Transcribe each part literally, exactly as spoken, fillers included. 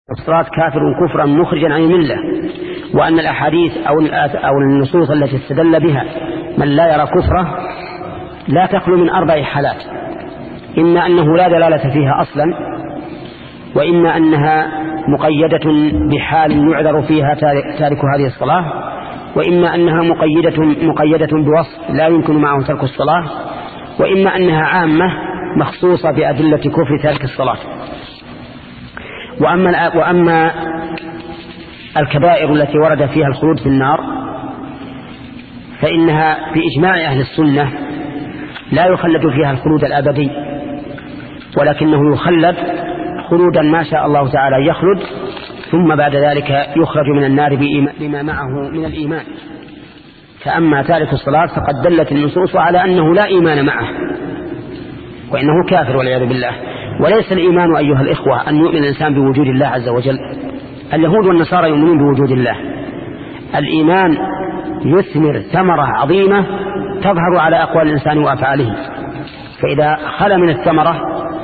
الصلاة كافر كفرا مخرجا عن الملة، وأن الأحاديث أو النصوص التي استدل بها من لا يرى كفره لا تخلو من أربع حالات: إما أنه لا دلالة فيها أصلا، وإما أنها مقيدة بحال يعذر فيها تارك هذه الصلاة، وإما أنها مقيدة, مقيدة بوصف لا يمكن معه ترك الصلاة، وإما أنها عامة مخصوصة بأدلة كفر تارك الصلاة. وأما, وأما الكبائر التي ورد فيها الخلود في النار فإنها بإجماع أهل السنة لا يخلد فيها الخلود الأبدي، ولكنه يخلد خلودا ما شاء الله تعالى يخلد، ثم بعد ذلك يخرج من النار بما معه من الإيمان. فأما تارك الصلاة فقد دلت النصوص على أنه لا إيمان معه وإنه كافر والعياذ بالله. وليس الإيمان أيها الإخوة أن يؤمن الإنسان بوجود الله عز وجل. اليهود والنصارى يؤمنون بوجود الله. الإيمان يثمر ثمرة عظيمة تظهر على أقوال الإنسان وأفعاله، فإذا خلا من الثمرة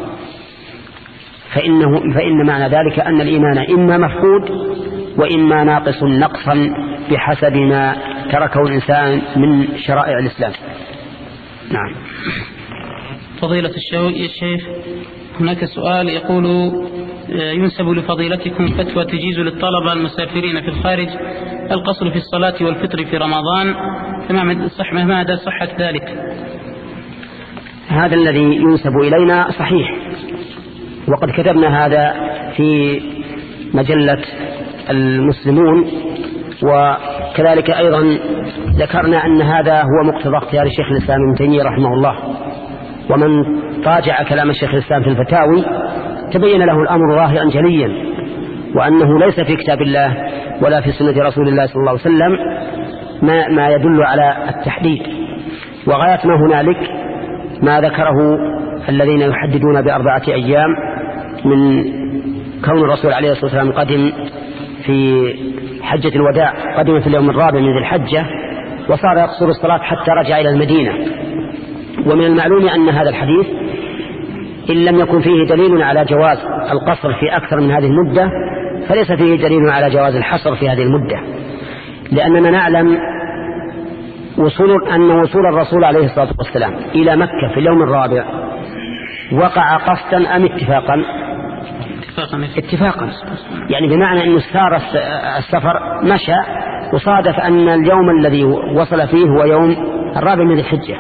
فإنه فإن معنى ذلك أن الإيمان إما مفقود وإما ناقص نقصا بحسب ما تركه الإنسان من شرائع الإسلام. نعم. فضيلة الشيخ، هناك سؤال يقول: ينسب لفضيلتكم فتوى تجيز للطلبة المسافرين في الخارج القصر في الصلاة والفطر في رمضان، فما مدى صحة ذلك؟ هذا الذي ينسب إلينا صحيح، وقد كتبنا هذا في مجلة المسلمون، وكذلك أيضا ذكرنا أن هذا هو مقتضى اختيار الشيخ الإسلام ابن تيمية رحمه الله. ومن راجع كلام الشيخ الإسلام في الفتاوي تبين له الأمر ظاهرا جليا، وأنه ليس في كتاب الله ولا في سنة رسول الله صلى الله عليه وسلم ما, ما يدل على التحديد. وغاية ما هنالك ما ذكره الذين يحددون بأربعة أيام من كون الرسول عليه الصلاة والسلام قدم في حجة الوداع، قدم في اليوم الرابع من ذي الحجة، وصار يقصر الصلاة حتى رجع إلى المدينة. ومن المعلوم أن هذا الحديث إن لم يكن فيه دليل على جواز القصر في أكثر من هذه المدة فليس فيه دليل على جواز الحصر في هذه المدة، لأننا نعلم وصول أن وصول الرسول عليه الصلاة والسلام إلى مكة في اليوم الرابع وقع قصدا أم اتفاقا؟ اتفاقا، يعني بمعنى أنه سار السفر مشى وصادف أن اليوم الذي وصل فيه هو يوم الرابع من الحجة.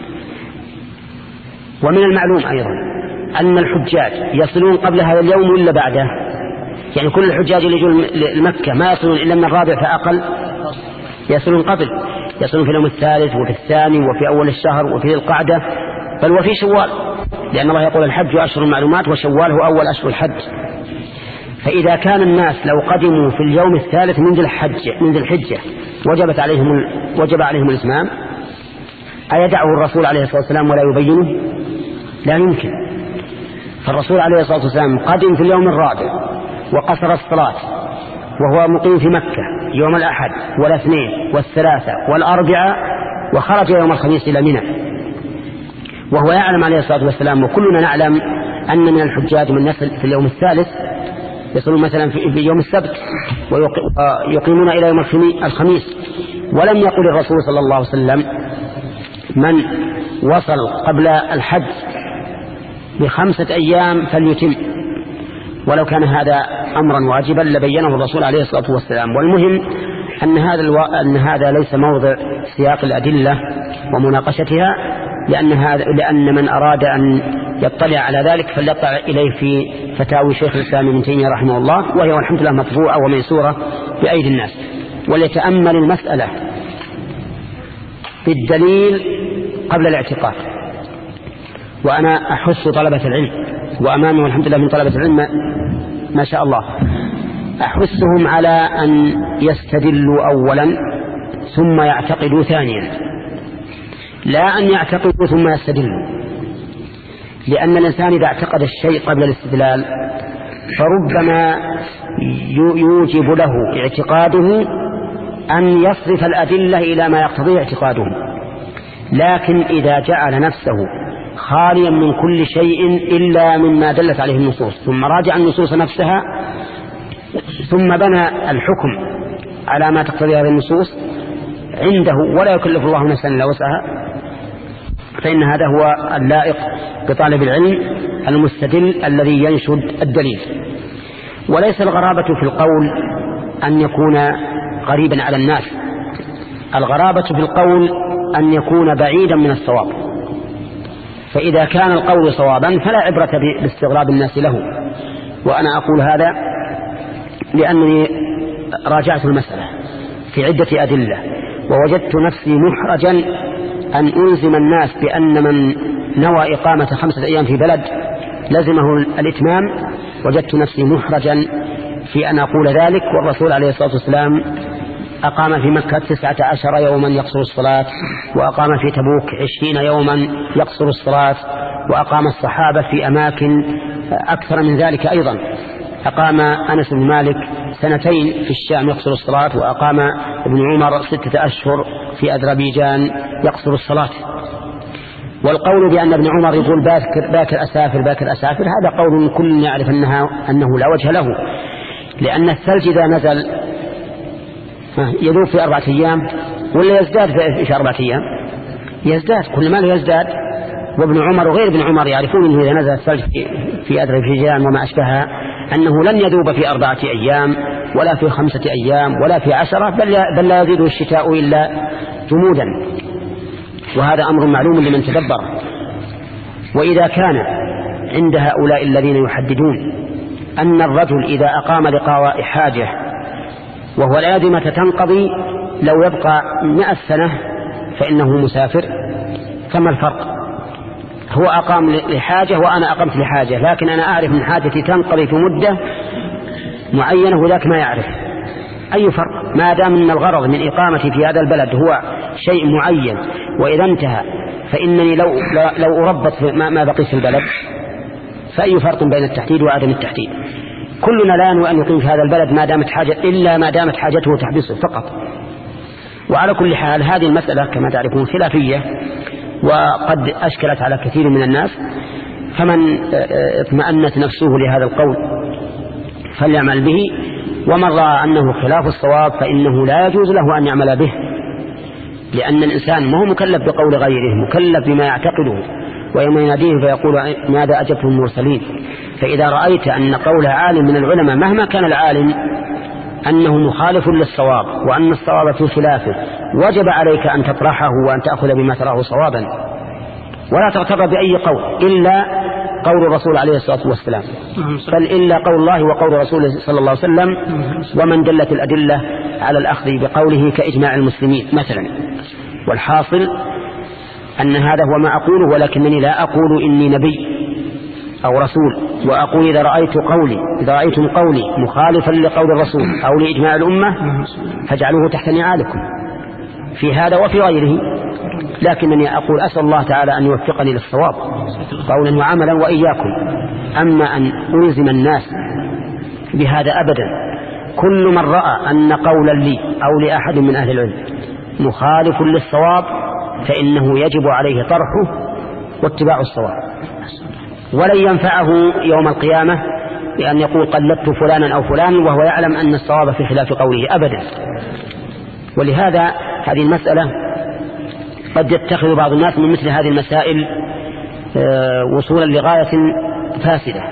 ومن المعلوم أيضا أن الحجاج يصلون قبل هذا اليوم ولا بعده، يعني كل الحجاج اللي يجون لمكة ما يصلون إلا من الرابع فأقل، يصلون قبل، يصلون في اليوم الثالث وفي الثاني وفي أول الشهر وفي ذي القعدة، بل وفي شوال، لأن الله يقول الحج أشهر المعلومات وشوال هو أول أشهر الحج. فإذا كان الناس لو قدموا في اليوم الثالث من ذي الحجة من ذي الحجة وجبت عليهم وجب عليهم الإتمام، أيدعه الرسول عليه الصلاة والسلام ولا يبينه؟ لا يمكن. فالرسول عليه الصلاة والسلام قدم في اليوم الرابع وقصر الصلاة وهو مقيم في مكة يوم الأحد والاثنين والثلاثة والأربعة، وخرج يوم الخميس إلى منى، وهو يعلم عليه الصلاة والسلام وكلنا نعلم أن من الحجاج من يصل في اليوم الثالث يصلون مثلا في يوم السبت ويقيمون إلى يوم الخميس. ولم يقل الرسول صلى الله عليه وسلم من وصل قبل الحج بخمسة أيام فليتم، ولو كان هذا أمرا واجبا لبينه الرسول عليه الصلاة والسلام. والمهم أن هذا, الو... أن هذا ليس موضع سياق الأدلة ومناقشتها، لأن, هذا... لأن من أراد أن يطلع على ذلك فليطلع إليه في فتاوي شيخ الإسلام ابن تيمية رحمه الله، وهي والحمد لله مطبوعة وميسورة بأيدي الناس، وليتأمل المسألة بالدليل قبل الاعتقاد. وأنا أحث طلبة العلم، وأمامي والحمد لله من طلبة العلم ما شاء الله، أحثهم على أن يستدلوا أولا ثم يعتقدوا ثانيا، لا أن يعتقدوا ثم يستدلوا، لأن الإنسان إذا اعتقد الشيء قبل الاستدلال فربما يوجب له اعتقاده أن يصرف الأدلة إلى ما يقتضي اعتقاده. لكن إذا جعل نفسه خاليا من كل شيء إلا مما دلت عليه النصوص ثم راجع النصوص نفسها ثم بنى الحكم على ما تقتضي هذه النصوص عنده ولا يكلف الله نفسا إلا وسعها، فإن هذا هو اللائق بطالب العلم المستدل الذي ينشد الدليل. وليس الغرابة في القول أن يكون غريبا على الناس، الغرابة في القول أن يكون بعيدا من الصواب، فإذا كان القول صوابا فلا عبرة باستغراب الناس له. وأنا أقول هذا لأنني راجعت المسألة في عدة أدلة ووجدت نفسي محرجا أن ألزم الناس بأن من نوى إقامة خمسة أيام في بلد لزمه الإتمام. وجدت نفسي محرجا في أن أقول ذلك، والرسول عليه الصلاة والسلام أقام في مكة تسعة عشر يوما يقصر الصلاة، وأقام في تبوك عشرين يوما يقصر الصلاة، وأقام الصحابة في أماكن أكثر من ذلك أيضا. أقام أنس بن مالك سنتين في الشام يقصر الصلاة، وأقام ابن عمر ستة أشهر في أذربيجان يقصر الصلاة. والقول بأن ابن عمر يقول باكر, باكر أسافر باكر أسافر هذا قول كل يعرف أنها أنه لا وجه له، لأن الثلج إذا نزل يذوب في أربعة أيام ولا يزداد في أربعة أيام؟ يزداد، كل ما له يزداد. وابن عمر وغير ابن عمر يعرفون أنه إذا نزل الثلج في أذربيجان وما أشبهها أنه لن يذوب في أربعة أيام ولا في خمسة أيام ولا في عشرة، بل لا يزيد الشتاء إلا جمودا، وهذا أمر معلوم لمن تدبر. وإذا كان عند هؤلاء الذين يحددون أن الرجل إذا أقام لقضاء حاجة وهو الآدمة تنقضي لو يبقى مئة سنة فإنه مسافر، فما الفرق؟ هو أقام لحاجة وأنا أقمت لحاجة، لكن أنا أعرف من حاجتي تنقضي في مدة معينة وذاك ما يعرف. أي فرق؟ ما دام أن الغرض من إقامتي في هذا البلد هو شيء معين، وإذا انتهى فإنني لو, لو أربط ما بقي في البلد، فأي فرق بين التحديد وعدم التحديد؟ كلنا لا نوى أن يقيم في هذا البلد ما دامت حاجة إلا ما دامت حاجته تحبسه فقط. وعلى كل حال هذه المسألة كما تعرفون خلافية وقد أشكلت على كثير من الناس، فمن اطمأنت نفسه لهذا القول فليعمل به، ومن رأى أنه خلاف الصواب فإنه لا يجوز له أن يعمل به، لأن الإنسان ما هو مكلف بقول غيره، مكلف بما يعتقده. ويوم يناديه فيقول ماذا أجبتم المرسلين. فإذا رأيت أن قول عالم من العلماء مهما كان العالم أنه مخالف للصواب وأن الصواب في خلافه، وجب عليك أن تطرحه وأن تأخذ بما تراه صوابا، ولا تغتر بأي قول إلا قول الرسول عليه الصلاة والسلام، بل إلا قول الله وقول رسوله صلى الله عليه وسلم، ومن دلت الأدلة على الأخذ بقوله كإجماع المسلمين مثلا. والحاصل أن هذا هو ما أقوله، ولكنني لا أقول إني نبي أو رسول، وأقول إذا رأيت قولي إذا رأيتم قولي مخالفا لقول الرسول أو لإجماع الأمة فاجعلوه تحت نعالكم في هذا وفي غيره. لكنني أقول أسأل الله تعالى أن يوفقني للصواب قولا وعملا وإياكم. أما أن ألزم الناس بهذا أبدا، كل من رأى أن قولا لي أو لأحد من أهل العلم مخالف للصواب فإنه يجب عليه طرحه واتباع الصواب، ولن ينفعه يوم القيامة بأن يقول قلدت فلانا أو فلان وهو يعلم أن الصواب في خلاف قوله أبدا. ولهذا هذه المسألة قد يتخذ بعض الناس من مثل هذه المسائل وصولا لغاية فاسدة،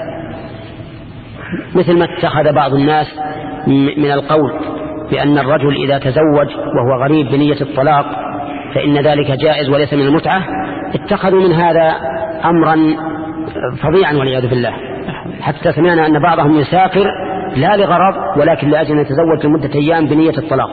مثل ما اتخذ بعض الناس من القول بأن الرجل إذا تزوج وهو غريب بنية الطلاق فإن ذلك جائز وليس من المتعة. اتخذوا من هذا أمرا فظيعا والعياذ بالله، حتى سمعنا أن بعضهم يسافر لا لغرض ولكن لأجل أن يتزوج لمدة أيام بنية الطلاق،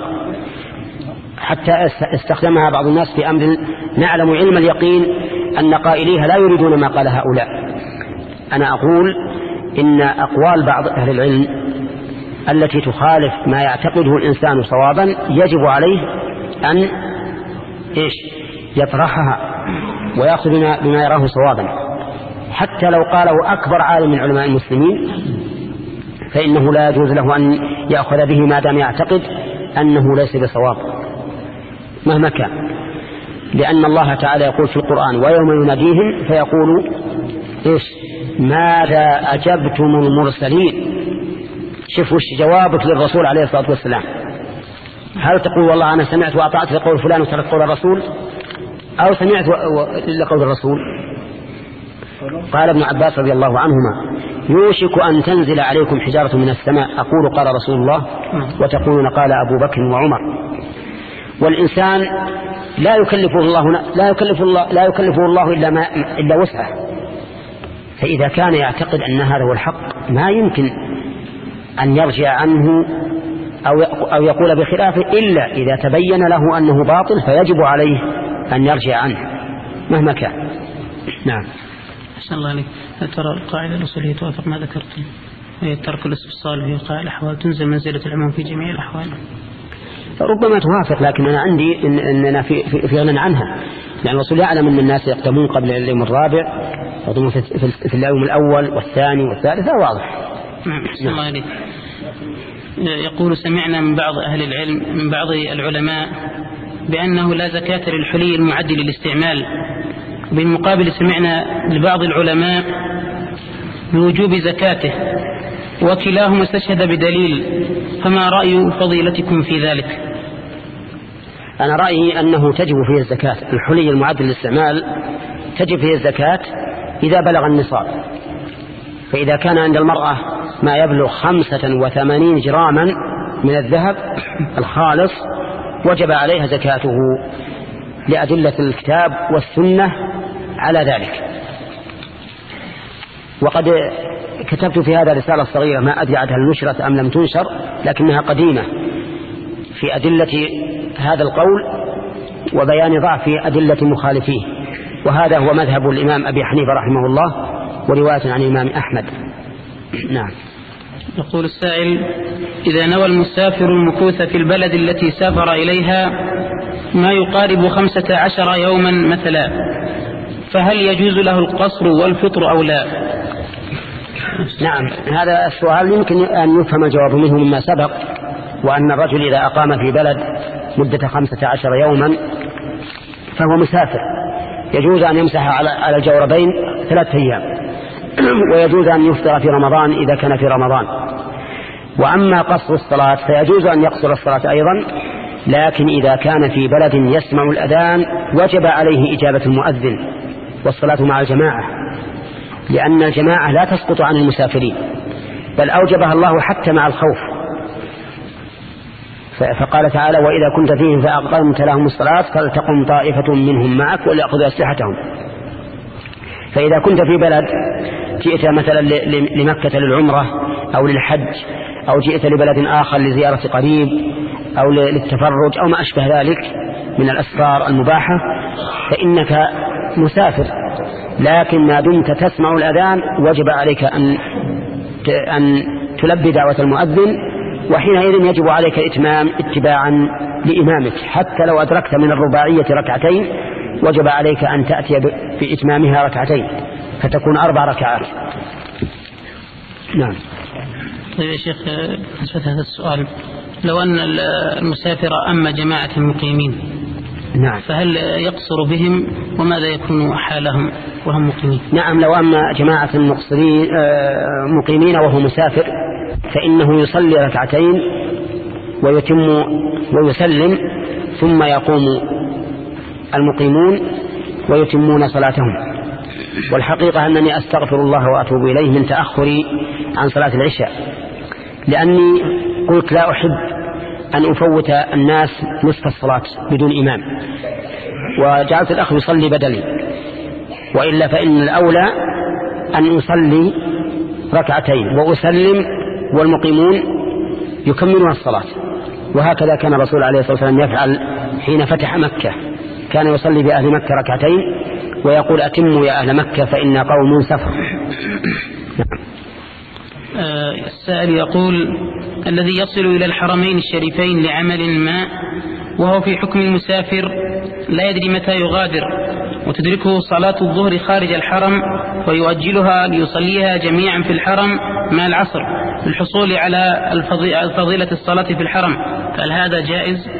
حتى استخدمها بعض الناس في أمر نعلم علم اليقين أن قائليها لا يريدون ما قال هؤلاء. أنا أقول إن أقوال بعض أهل العلم التي تخالف ما يعتقده الإنسان صوابا يجب عليه أن إيش يطرحها ويأخذ بما يراه صوابا، حتى لو قاله أكبر عالم من علماء المسلمين فإنه لا يجوز له أن يأخذ به ما دام يعتقد أنه ليس بصواب مهما كان، لأن الله تعالى يقول في القرآن ويوم يناديهم فيقول إيش ماذا أجبتم المرسلين شوف وش جوابك للرسول عليه الصلاة والسلام. هل تقول والله أنا سمعت وأطعت لقول فلان وترك قول الرسول، أو سمعت لقول الرسول؟ قال ابن عباس رضي الله عنهما: يوشك أن تنزل عليكم حجارة من السماء أقول قال رسول الله وتقولون قال أبو بكر وعمر. والإنسان لا يكلفه الله لا يكلف الله لا يكلفه الله إلا ما إلا وسعه. فإذا كان يعتقد أن هذا هو الحق ما يمكن أن يرجع عنه أو أو يقول بخلافه إلا إذا تبين له أنه باطل، فيجب عليه أن يرجع عنه مهما كان. نعم. أحسن الله عليك. ترى القاعدة الأصولية توافق ما ذكرتم، هي ترك الاستفصال في وقائع الأحوال تنزل منزلة العموم في جميع الأحوال. ربما توافق، لكن أنا عندي إن أننا في في, في غنى عنها، لأن الرسول يعلم أن الناس يقدمون قبل اليوم الرابع، يقدمون في, في, في اليوم الأول والثاني والثالث، هذا واضح. أحسن الله عليك. يقول: سمعنا من بعض أهل العلم من بعض العلماء بأنه لا زكاة للحلي المعد للاستعمال، بالمقابل سمعنا لبعض العلماء بوجوب زكاته، وكلاهما استشهد بدليل، فما رأي فضيلتكم في ذلك؟ أنا رأيي أنه تجب فيه الزكاة. الحلي المعد للاستعمال تجب فيه الزكاة إذا بلغ النصاب، فإذا كان عند المرأة ما يبلغ خمسة وثمانين جراما من الذهب الخالص وجب عليها زكاته لأدلة الكتاب والسنة على ذلك. وقد كتبت في هذا رسالة صغيرة ما أدري عنها نشرت أم لم تنشر، لكنها قديمة في أدلة هذا القول وبيان ضعف أدلة مخالفيه، وهذا هو مذهب الإمام أبي حنيفة رحمه الله ورواية عن الإمام أحمد. نعم. يقول السائل: إذا نوى المسافر المكوث في البلد التي سافر إليها ما يقارب خمسة عشر يوما مثلا، فهل يجوز له القصر والفطر أو لا؟ نعم، هذا السؤال يمكن أن يفهم الجواب منه مما سبق، وأن الرجل إذا أقام في بلد مدة خمسة عشر يوما فهو مسافر، يجوز أن يمسح على الجوربين ثلاثة أيام، ويجوز أن يفطر في رمضان إذا كان في رمضان. وأما قصر الصلاة فيجوز أن يقصر الصلاة أيضا، لكن إذا كان في بلد يسمع الأذان وجب عليه إجابة المؤذن والصلاة مع الجماعة، لأن الجماعة لا تسقط عن المسافرين، بل أوجبها الله حتى مع الخوف. فقال تعالى: وإذا كنت فيهم فأقمت لهم الصلاة فلتقم طائفة منهم معك وليأخذوا أسلحتهم. فإذا كنت في بلد جئت مثلا لمكة للعمرة أو للحج، أو جئت لبلد آخر لزيارة قريب أو للتفرج أو ما أشبه ذلك من الأسفار المباحة، فإنك مسافر، لكن ما دمت تسمع الأذان وجب عليك أن أن تلبي دعوة المؤذن، وحينئذ يجب عليك الإتمام اتباعا لإمامك، حتى لو أدركت من الرباعية ركعتين وجب عليك أن تأتي بإتمامها ركعتين فتكون أربع ركعات. نعم. طيب يا شيخ، نسبة هذا السؤال: لو أن المسافر أما جماعة المقيمين، نعم، فهل يقصر بهم وماذا يكون حالهم وهم مقيمين؟ نعم، لو أما جماعة المقصرين مقيمين وهو مسافر فإنه يصلي ركعتين ويتم ويسلم، ثم يقوم المقيمون ويتمون صلاتهم. والحقيقة أنني أستغفر الله وأتوب إليه من تأخري عن صلاة العشاء، لأني قلت لا أحب أن أفوت الناس نصف الصلاة بدون إمام، وجعلت الأخ يصلي بدلي، وإلا فإن الأولى أن أصلي ركعتين وأسلم والمقيمون يكملون الصلاة. وهكذا كان الرسول عليه الصلاة والسلام يفعل حين فتح مكة، كان يصلي بأهل مكة ركعتين ويقول: أتموا يا أهل مكة فإن قوم سفر. آه السائل يقول: الذي يصل إلى الحرمين الشريفين لعمل ما وهو في حكم المسافر لا يدري متى يغادر، وتدركه صلاة الظهر خارج الحرم ويؤجلها ليصليها جميعا في الحرم مع العصر للحصول على الفضيلة الصلاة في الحرم، فهل هذا جائز؟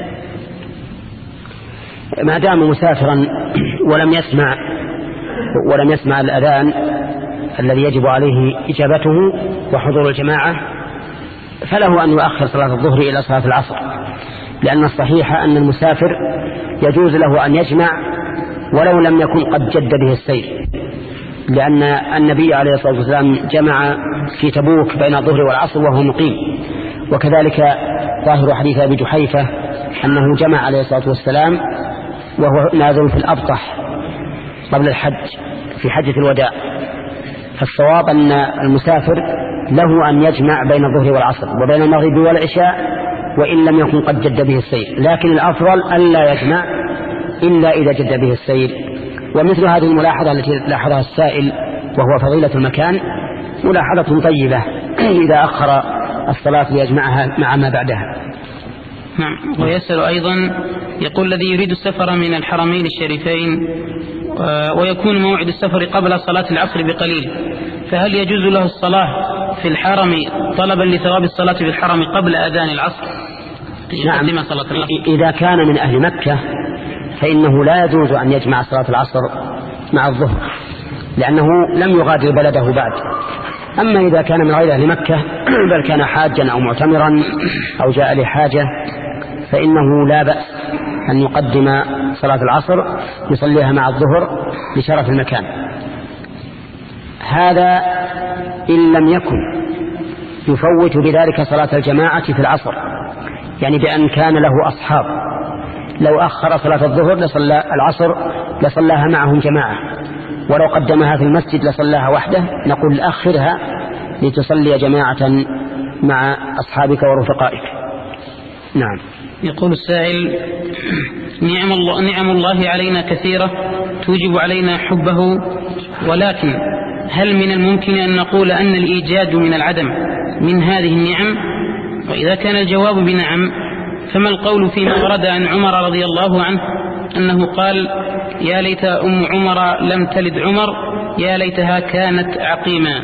ما دام مسافرا ولم يسمع ولم يسمع الأذان الذي يجب عليه إجابته وحضور الجماعة، فله أن يؤخر صلاة الظهر إلى صلاة العصر، لأن الصحيح أن المسافر يجوز له أن يجمع ولو لم يكن قد جد به السير، لأن النبي عليه الصلاة والسلام جمع في تبوك بين الظهر والعصر وهو مقيم. وكذلك ظاهر حديث أبي جحيفة أنه جمع عليه الصلاة والسلام وهو نازل في الأبطح قبل الحج في حجة الوداع. فالصواب أن المسافر له أن يجمع بين الظهر والعصر وبين المغرب والعشاء وإن لم يكن قد جد به السير، لكن الأفضل ألا يجمع إلا إذا جد به السير. ومثل هذه الملاحظة التي لاحظها السائل وهو فضيلة المكان ملاحظة طيبة إذا أخر الصلاة ليجمعها مع ما بعدها. نعم. ويسأل أيضا يقول الذي يريد السفر من الحرمين الشريفين ويكون موعد السفر قبل صلاة العصر بقليل، فهل يجوز له الصلاة في الحرم طلبا لثواب الصلاة في الحرم قبل أذان العصر؟ نعم. إذا كان من أهل مكة فإنه لا يجوز أن يجمع صلاة العصر مع الظهر لأنه لم يغادر بلده بعد. أما إذا كان من غير أهل مكة بل كان حاجا أو معتمرا أو جاء لحاجة فإنه لا بأس أن يقدم صلاة العصر يصليها مع الظهر لشرف المكان. هذا إن لم يكن يفوت بذلك صلاة الجماعة في العصر، يعني بأن كان له أصحاب لو أخر صلاة الظهر لصلى العصر لصلاها معهم جماعة، ولو قدمها في المسجد لصلاها وحده، نقول أخرها لتصلي جماعة مع أصحابك ورفقائك. نعم. يقول السائل: نعم الله, نعم الله علينا كثيرة توجب علينا حبه، ولكن هل من الممكن أن نقول أن الإيجاد من العدم من هذه النعم؟ وإذا كان الجواب بنعم فما القول فيما ورد عن عمر رضي الله عنه أنه قال: يا ليت أم عمر لم تلد عمر، يا ليتها كانت عقيما.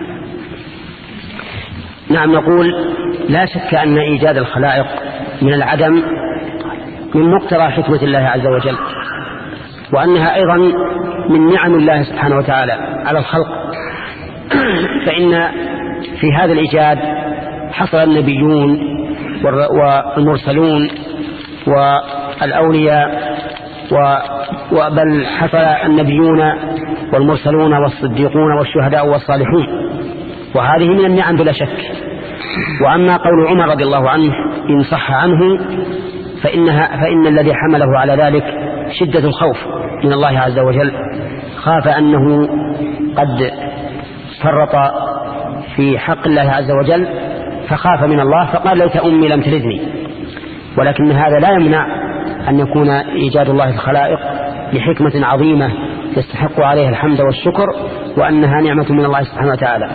نعم. نقول لا شك أن إيجاد الخلائق من العدم من مقتضى حكمة الله عز وجل، وأنها أيضا من نعم الله سبحانه وتعالى على الخلق. فإن في هذا الإيجاد حصل النبيون والمرسلون والأولياء، وبل حصل النبيون والمرسلون والصديقون والشهداء والصالحون، وهذه من النعم بلا شك. وأما قول عمر رضي الله عنه إن صح عنه فإنها فإن الذي حمله على ذلك شدة الخوف من الله عز وجل، خاف أنه قد فرط في حق الله عز وجل فخاف من الله فقال: ليت أمي لم تلدني. ولكن هذا لا يمنع أن يكون إيجاد الله الخلائق لحكمة عظيمة يستحق عليها الحمد والشكر، وأنها نعمة من الله سبحانه وتعالى.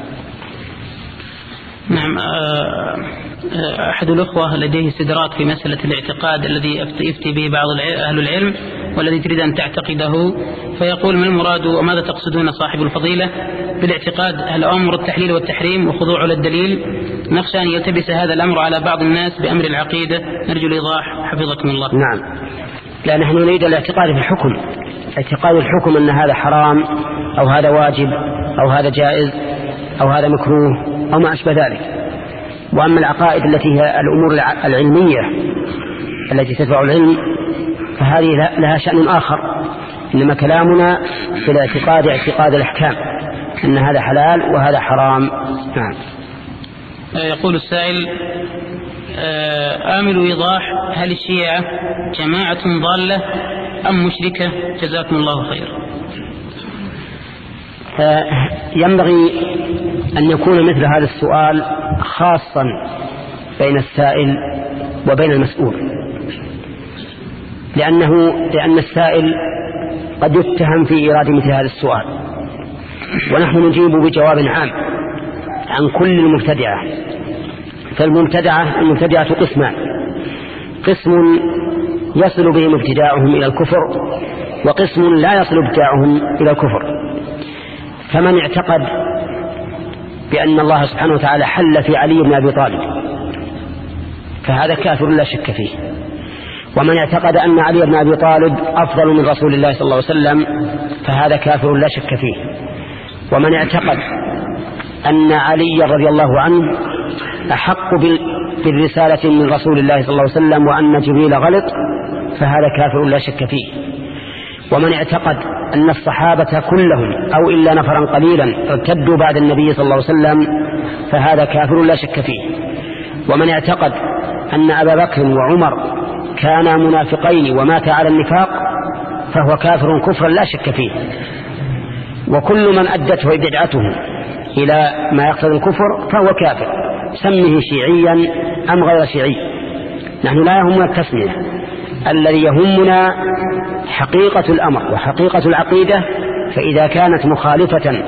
نعم. أحد الأخوة لديه استدراك في مسألة الاعتقاد الذي يفتي به بعض أهل العلم والذي تريد أن تعتقده، فيقول: ما المراد وماذا تقصدون صاحب الفضيلة بالاعتقاد؟ هل أمر التحليل والتحريم وخضوع للدليل؟ نخشى أن يلتبس هذا الأمر على بعض الناس بأمر العقيدة، نرجو الإيضاح حفظكم الله. نعم. لا، نحن نريد الاعتقاد في الحكم، اعتقاد الحكم أن هذا حرام أو هذا واجب أو هذا جائز أو هذا مكروه أو ما أشبه ذلك. وأما العقائد التي هي الأمور العلمية التي تتبع العلم فهذه لها شأن آخر، إنما كلامنا في الاعتقاد اعتقاد الأحكام أن هذا حلال وهذا حرام. نعم. يقول السائل: آمل إيضاح، هل الشيعة جماعة ضالة أم مشركة؟ جزاكم الله خير. ينبغي أن يكون مثل هذا السؤال خاصا بين السائل وبين المسؤول، لأنه لأن السائل قد يتهم في إيراد مثل هذا السؤال، ونحن نجيب بجواب عام عن كل المبتدعة. فالمبتدعة المبتدعة قسمان: قسم يصل بهم ابتداعهم إلى الكفر، وقسم لا يصل ابتداعهم إلى الكفر. فمن اعتقد بأن الله سبحانه وتعالى حل في علي بن أبي طالب فهذا كافر لا شك فيه، ومن اعتقد أن علي بن أبي طالب أفضل من رسول الله صلى الله عليه وسلم فهذا كافر لا شك فيه، ومن اعتقد أن علي رضي الله عنه أحق بالرسالة من رسول الله صلى الله عليه وسلم وأن جبريل غلط فهذا كافر لا شك فيه. ومن اعتقد أن الصحابة كلهم أو إلا نفرا قليلا ارتدوا بعد النبي صلى الله عليه وسلم فهذا كافر لا شك فيه. ومن اعتقد أن أبا بكر وعمر كانا منافقين ومات على النفاق فهو كافر كفرا لا شك فيه. وكل من أدته بدعته إلى ما يقتضي الكفر فهو كافر، سمه شيعيا أم غير شيعي، نحن لا يهمنا التسمية، الذي يهمنا حقيقة الأمر وحقيقة العقيدة. فإذا كانت مخالفة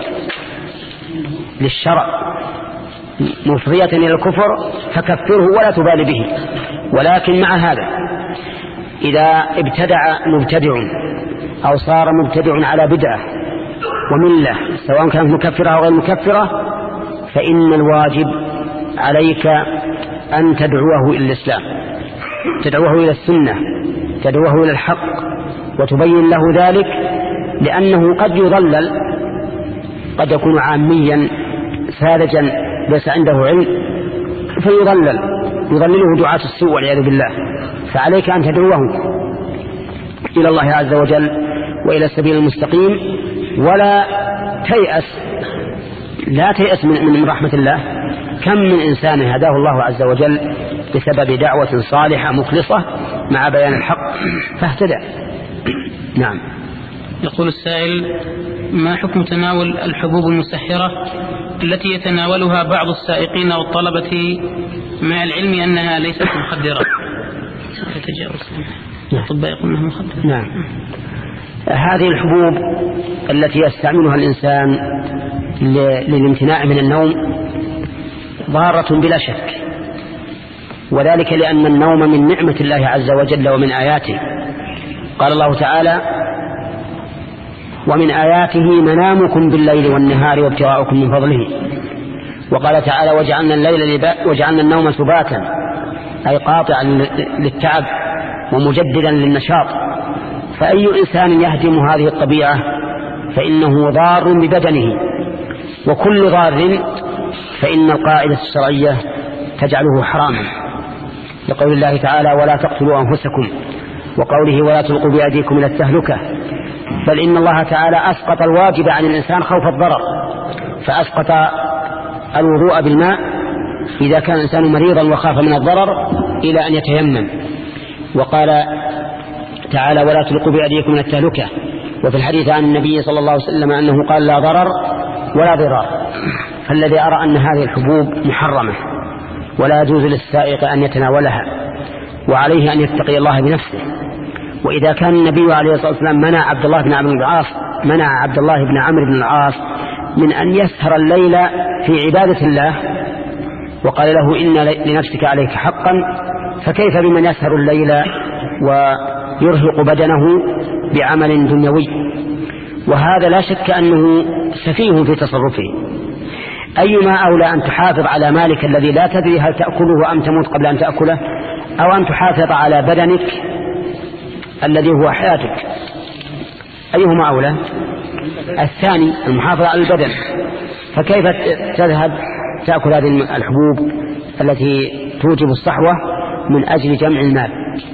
للشرع مفضية إلى الكفر فكفره ولا تبالي به. ولكن مع هذا إذا ابتدع مبتدع أو صار مبتدع على بدعة وملة سواء كانت مكفرة أو غير مكفرة فإن الواجب عليك أن تدعوه إلى الإسلام، تدعوه إلى السنة، تدعوه إلى الحق وتبين له ذلك، لأنه قد يضلل، قد يكون عاميا ساذجا ليس عنده علم فيضلل، يضلله دعاة السوء والعياذ بالله. فعليك أن تدعوه إلى الله عز وجل وإلى السبيل المستقيم، ولا تيأس، لا تيأس من, من رحمة الله. كم من إنسان هداه الله عز وجل بسبب دعوة صالحة مخلصة مع بيان الحق فاهتدى. نعم. يقول السائل: ما حكم تناول الحبوب المسحرة التي يتناولها بعض السائقين والطلبة مع العلم أنها ليست مخدرة؟ الأطباء يقولون أنها مخدرة. نعم. هذه الحبوب التي يستعملها الإنسان للامتناع من النوم ضارة بلا شك، وذلك لأن النوم من نعمة الله عز وجل ومن آياته. قال الله تعالى: ومن آياته منامكم بالليل والنهار وابتغاؤكم من فضله. وقال تعالى: وجعلنا الليل لبا وجعلنا النوم سباتا، أي قاطعا للتعب ومجددا للنشاط. فأي إنسان يهدم هذه الطبيعة فإنه ضار ببدنه، وكل ضار فإن القاعدة الشرعية تجعله حراما، لقول الله تعالى: ولا تقتلوا أنفسكم، وقوله: ولا تلقوا بأيديكم إلى التهلكة. بل إن الله تعالى أسقط الواجب عن الإنسان خوف الضرر، فأسقط الوضوء بالماء إذا كان الإنسان مريضا وخاف من الضرر إلى أن يتيمم. وقال تعالى: ولا تلقوا بأيديكم إلى التهلكة. وفي الحديث عن النبي صلى الله عليه وسلم أنه قال: لا ضرر ولا ضرار. فالذي أرى أن هذه الحبوب محرمة ولا يجوز للسائق أن يتناولها، وعليه أن يتقي الله بنفسه. وإذا كان النبي عليه الصلاة والسلام منع عبد الله بن عمرو بن العاص منع عبد الله بن عمرو بن العاص من أن يسهر الليل في عبادة الله وقال له: إن لنفسك عليك حقا، فكيف بمن يسهر الليل ويرهق بدنه بعمل دنيوي؟ وهذا لا شك أنه سفيه في تصرفه. أيما أولى أن تحافظ على مالك الذي لا تدري هل تأكله أم تموت قبل أن تأكله، أو أن تحافظ على بدنك الذي هو حياتك؟ أيهما أولى؟ الثاني، المحافظة على البدن. فكيف تذهب تأكل هذه الحبوب التي توجب الصحوة من أجل جمع المال؟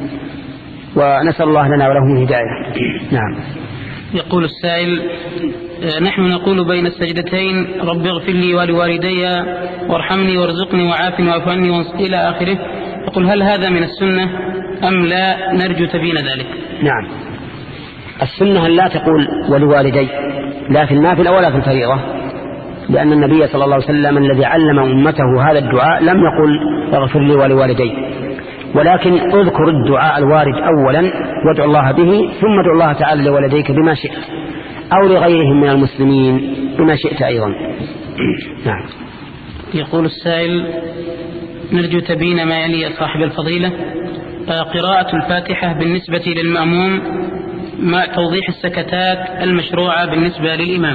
ونسأل الله لنا ولهم الهداية. نعم. يقول السائل: نحن نقول بين السجدتين: رب اغفر لي ولوالدي وارحمني وارزقني وعافني واعف عني إلى آخره. يقول: هل هذا من السنة أم لا نرجو تبين ذلك؟ نعم، السنة لا تقول ولوالدي، لا في النافلة ولا في الفريضة، لأن النبي صلى الله عليه وسلم الذي علم أمته هذا الدعاء لم يقل اغفر لي ولوالدي، ولكن اذكر الدعاء الوارد أولا وادعو الله به، ثم ادعو الله تعالى لوالديك بما شئت أو لغيرهم من المسلمين بما شئت أيضا. نعم. يقول السائل: نرجو تبين ما يلي صاحب الفضيلة: قراءة الفاتحة بالنسبة للمأموم مع توضيح السكتات المشروعة بالنسبة للإمام.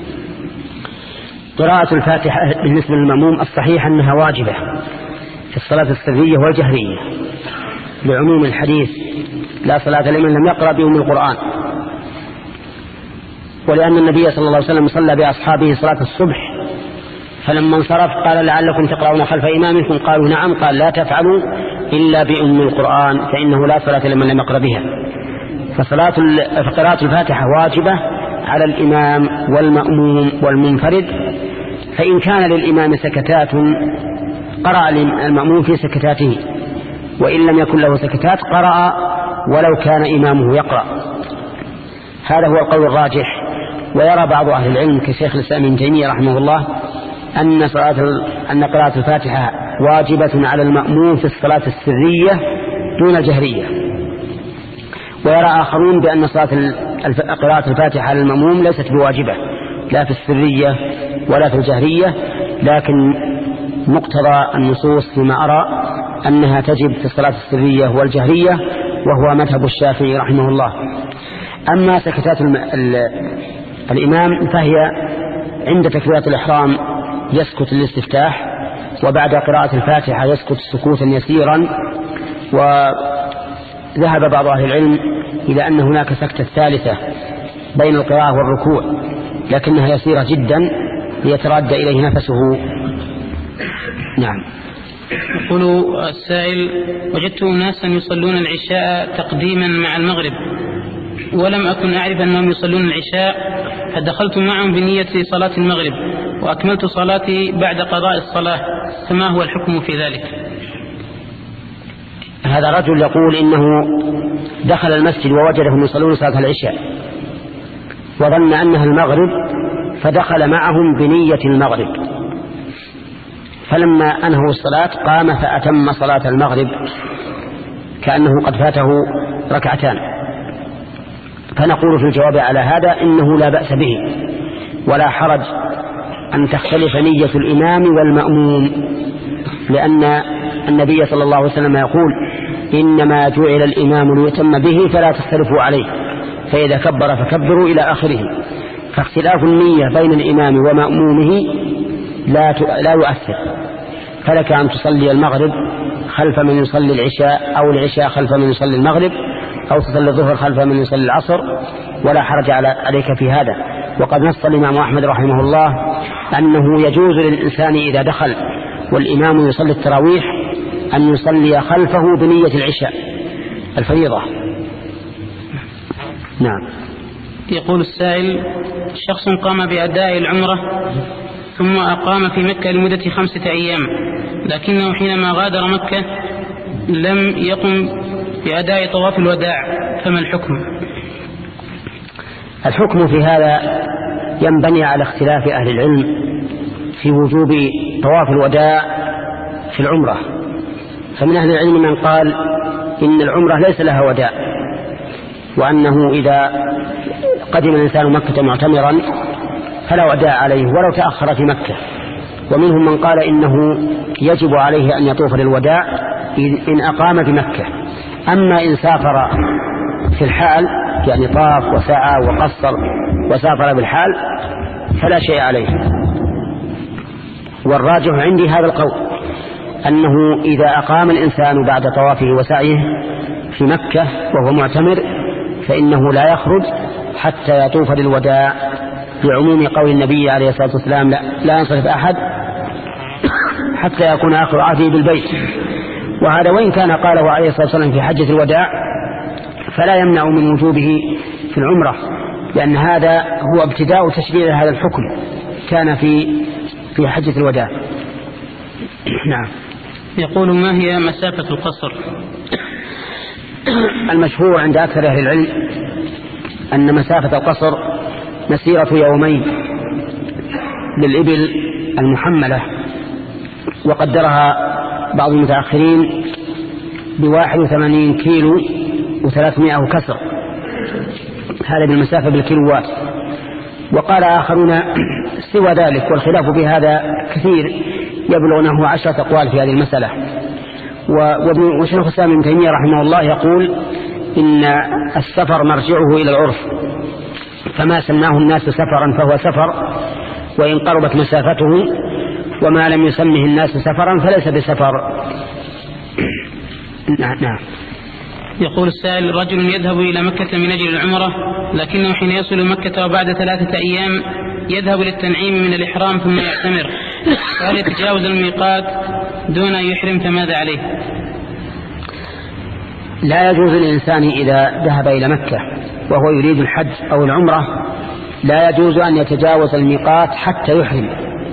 قراءة الفاتحة بالنسبة للمأموم الصحيح أنها واجبة في الصلاة السرية والجهرية، لعموم الحديث: لا صلاة لمن لم يقرأ بأم القرآن. ولأن النبي صلى الله عليه وسلم صلى بأصحابه صلاة الصبح فلما انصرف قال لعلكم تقرؤون خلف إمامكم؟ قالوا نعم. قال لا تفعلوا إلا بأم القرآن فإنه لا صلاة لمن لم يقرأ بها. فصلاة قراءة الفاتحة واجبة على الإمام والمأموم والمنفرد، فإن كان للإمام سكتات قرأ المأموم في سكتاته، وإن لم يكن له سكتات قرأ ولو كان إمامه يقرأ. هذا هو القول الراجح. ويرى بعض أهل العلم كشيخ الإسلام ابن تيمية رحمه الله أن صلاة أن قراءة الفاتحة واجبة على المأموم في الصلاة السرية دون الجهرية. ويرى آخرون بأن صلاة قراءة الفاتحة على المأموم ليست بواجبة لا في السرية ولا في الجهرية، لكن مقتضى النصوص فيما أرى أنها تجب في الصلاة السرية والجهرية، وهو مذهب الشافعي رحمه الله. أما سكتات الإمام فهي عند تكبيرة الإحرام يسكت للاستفتاح، وبعد قراءة الفاتحة يسكت سكوتا يسيرا. وذهب بعض أهل العلم إلى أن هناك سكتة ثالثة بين القراءة والركوع، لكنها يسيرة جدا ليتردى إليه نفسه. نعم. يقول السائل: وجدت ناسا يصلون العشاء تقديما مع المغرب، ولم أكن أعرف أنهم يصلون العشاء، فدخلت معهم بنية صلاة المغرب وأكملت صلاتي بعد قضاء الصلاة، فما هو الحكم في ذلك؟ هذا رجل يقول إنه دخل المسجد ووجدهم يصلون صلاة العشاء وظن أنها المغرب، فدخل معهم بنية المغرب، فلما أنهوا الصلاة قام فأتم صلاة المغرب كأنه قد فاته ركعتان. فنقول في الجواب على هذا إنه لا بأس به ولا حرج أن تختلف نية الإمام والمأموم، لأن النبي صلى الله عليه وسلم يقول: إنما جعل الإمام ليتم به فلا تختلفوا عليه، فإذا كبر فكبروا إلى آخره. فاختلاف النية بين الإمام ومأمومه لا لا يؤثر. فلك أن تصلي المغرب خلف من يصلي العشاء، أو العشاء خلف من يصلي المغرب، أو تصلي الظهر خلف من يصلي العصر، ولا حرج عليك في هذا. وقد نص الإمام أحمد رحمه الله أنه يجوز للإنسان إذا دخل والإمام يصلي التراويح أن يصلي خلفه بنية العشاء الفريضة. نعم. يقول السائل: شخص قام بأداء العمرة ثم أقام في مكة لمدة خمسة أيام، لكنه حينما غادر مكة لم يقم بأداء طواف الوداع، فما الحكم؟ الحكم في هذا ينبني على اختلاف أهل العلم في وجوب طواف الوداع في العمرة. فمن أهل العلم من قال إن العمرة ليس لها وداع، وأنه إذا قدم الإنسان مكة معتمرا فلا وداع عليه ولو تأخر في مكة. ومنهم من قال إنه يجب عليه أن يطوف للوداع إن أقام بمكة. أما إن سافر في الحال، يعني طاف وسعى وقصر وسافر بالحال، فلا شيء عليه. والراجح عندي هذا القول، أنه إذا أقام الإنسان بعد طوافه وسعيه في مكة وهو معتمر فإنه لا يخرج حتى يطوف للوداع، لعموم قول النبي عليه الصلاة والسلام: لا, لا ينصرف أحد حتى يكون آخر عهده بالبيت. وهذا وإن كان قاله عليه الصلاة والسلام في حجة الوداع فلا يمنع من وجوبه في العمرة، لأن هذا هو ابتداء تشريع هذا الحكم، كان في في حجة الوداع. نعم. يقول: ما هي مسافة القصر؟ المشهور عند أكثر أهل العلم أن مسافة القصر مسيرة يومين للإبل المحملة، وقدرها بعض المتأخرين بواحد وثمانين كيلو وثلاثمائة كسر، هذا بالمسافة بالكيلوات. وقال آخرون سوى ذلك، والخلاف في هذا كثير يبلغ أنه عشرة أقوال في هذه المسألة. وشيخ الإسلام ابن تيمية رحمه الله يقول إن السفر مرجعه إلى العرف، فما سماه الناس سفرا فهو سفر وإن قربت مسافته، وما لم يسمه الناس سفرا فليس بسفر. نعم. يقول السائل: رجل يذهب إلى مكة من أجل العمرة، لكنه حين يصل مكة وبعد ثلاثة أيام يذهب للتنعيم من الإحرام ثم يعتمر، هل يتجاوز الميقات دون أن يحرم فماذا عليه؟ لا يجوز للإنسان إذا ذهب إلى مكة وهو يريد الحج أو العمرة لا يجوز أن يتجاوز الميقات حتى يحرم،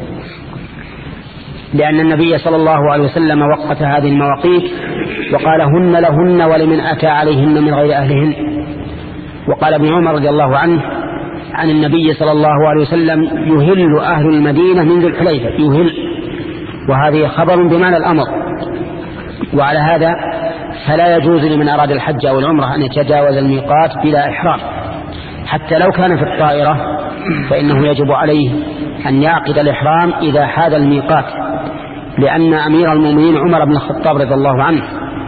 لأن النبي صلى الله عليه وسلم وقت هذه المواقيت وقال هن لهن ولمن أتى عليهن من غير أهلهن. وقال ابن عمر رضي الله عنه عن النبي صلى الله عليه وسلم يهل أهل المدينة من ذي الحليفة، يهل، وهذه خبر بمعنى الأمر. وعلى هذا فلا يجوز لمن أراد الحج أو العمرة أن يتجاوز الميقات بلا إحرام، حتى لو كان في الطائرة فإنه يجب عليه أن يعقد الإحرام إذا حاد الميقات، لأن أمير المؤمنين عمر بن الخطاب رضي الله عنه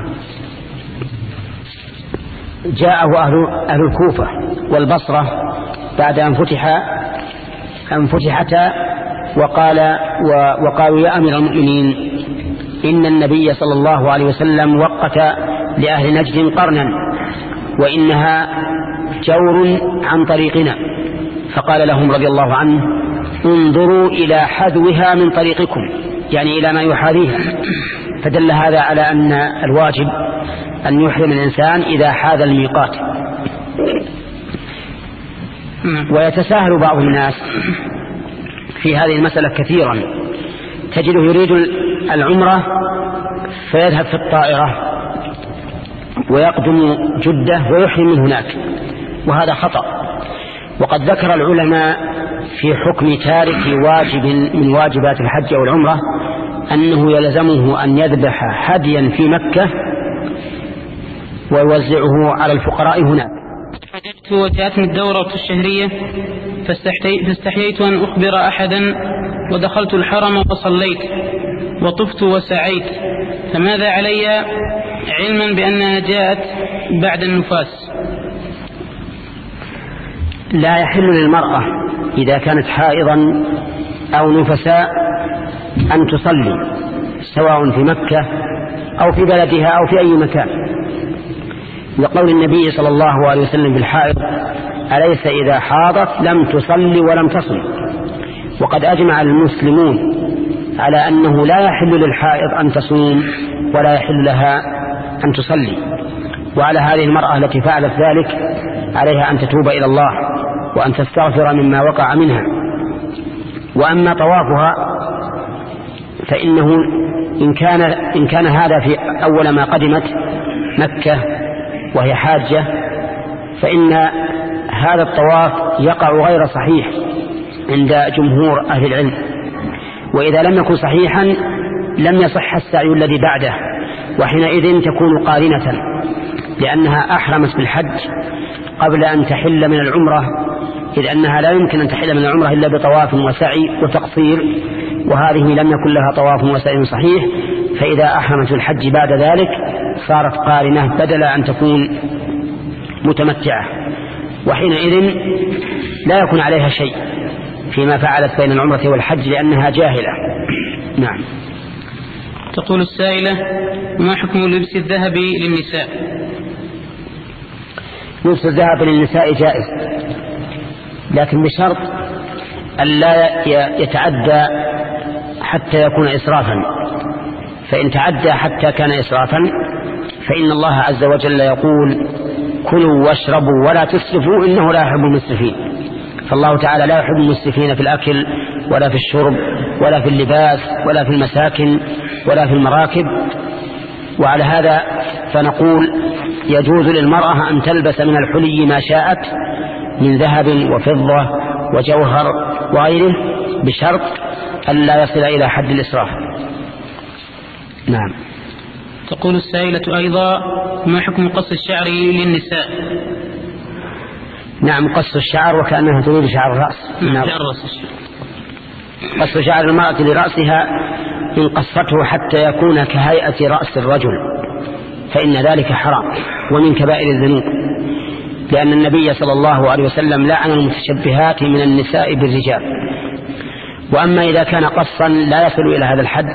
جاءه أهل, أهل الكوفة والبصرة بعد أن فتح أن فتحتا وقال وقالوا يا أمير المؤمنين إن النبي صلى الله عليه وسلم وقت لأهل نجد قرنا وإنها جور عن طريقنا. فقال لهم رضي الله عنه انظروا إلى حذوها من طريقكم، يعني إلى ما يحاذيها. فدل هذا على أن الواجب أن يحرم الإنسان إذا حاذ الميقات. ويتساهل بعض الناس في هذه المسألة كثيرا، تجده يريد العمرة فيذهب في الطائرة ويقدم جدة ويحرم من هناك، وهذا خطأ. وقد ذكر العلماء في حكم تارك واجب من واجبات الحج أو العمرة أنه يلزمه أن يذبح هديا في مكة ويوزعه على الفقراء هناك. حججت وجاءتني الدورة الشهرية فاستحييت أن أخبر أحدا ودخلت الحرم وصليت وطفت وسعيت، فماذا علي علما بأنها جاءت بعد النفاس؟ لا يحل للمرأة إذا كانت حائضا أو نفساء أن تصلي سواء في مكة أو في بلدها أو في أي مكان، لقول النبي صلى الله عليه وسلم في الحائض أليس إذا حاضت لم تصلي ولم تصم. وقد أجمع المسلمون على أنه لا يحل للحائض أن تصوم ولا يحل لها أن تصلي، وعلى هذه المرأة التي فعلت ذلك عليها أن تتوب إلى الله وأن تستغفر مما وقع منها. وأما طوافها فإنه إن كان, إن كان هذا في أول ما قدمت مكة وهي حاجة فإن هذا الطواف يقع غير صحيح عند جمهور أهل العلم، وإذا لم يكن صحيحا لم يصح السعي الذي بعده، وحينئذ تكون قارنة لأنها أحرمت بالحج قبل أن تحل من العمرة، إذ أنها لا يمكن أن تحل من العمرة إلا بطواف وسعي وتقصير، وهذه لم يكن لها طواف وسعي صحيح، فإذا أحرمت الحج بعد ذلك صارت قارنة بدل أن تكون متمتعة، وحينئذ لا يكون عليها شيء فيما فعلت بين العمرة والحج لأنها جاهلة. نعم. تقول السائلة ما حكم لبس الذهب للنساء؟ لبس الذهب للنساء جائز، لكن بشرط أن لا يتعدى حتى يكون إسرافا، فإن تعدى حتى كان إسرافا فإن الله عز وجل يقول كلوا واشربوا ولا تسرفوا إنه لا يحب المسرفين. فالله تعالى لا يحب المسرفين في الأكل ولا في الشرب ولا في اللباس ولا في المساكن ولا في المراكب. وعلى هذا فنقول يجوز للمرأة أن تلبس من الحلي ما شاءت من ذهب وفضة وجوهر وغيره بشرط أن لا يصل إلى حد الإسراف. نعم. تقول السائلة أيضا ما حكم قص الشعر للنساء؟ نعم، قص الشعر وكأنها تريد شعر الرأس. نعم. قص شعر المرأة لرأسها إن قصته حتى يكون كهيئة رأس الرجل فإن ذلك حرام ومن كبائر الذنوب، لأن النبي صلى الله عليه وسلم لعن المتشبهات من النساء بالرجال. وأما إذا كان قصا لا يصل إلى هذا الحد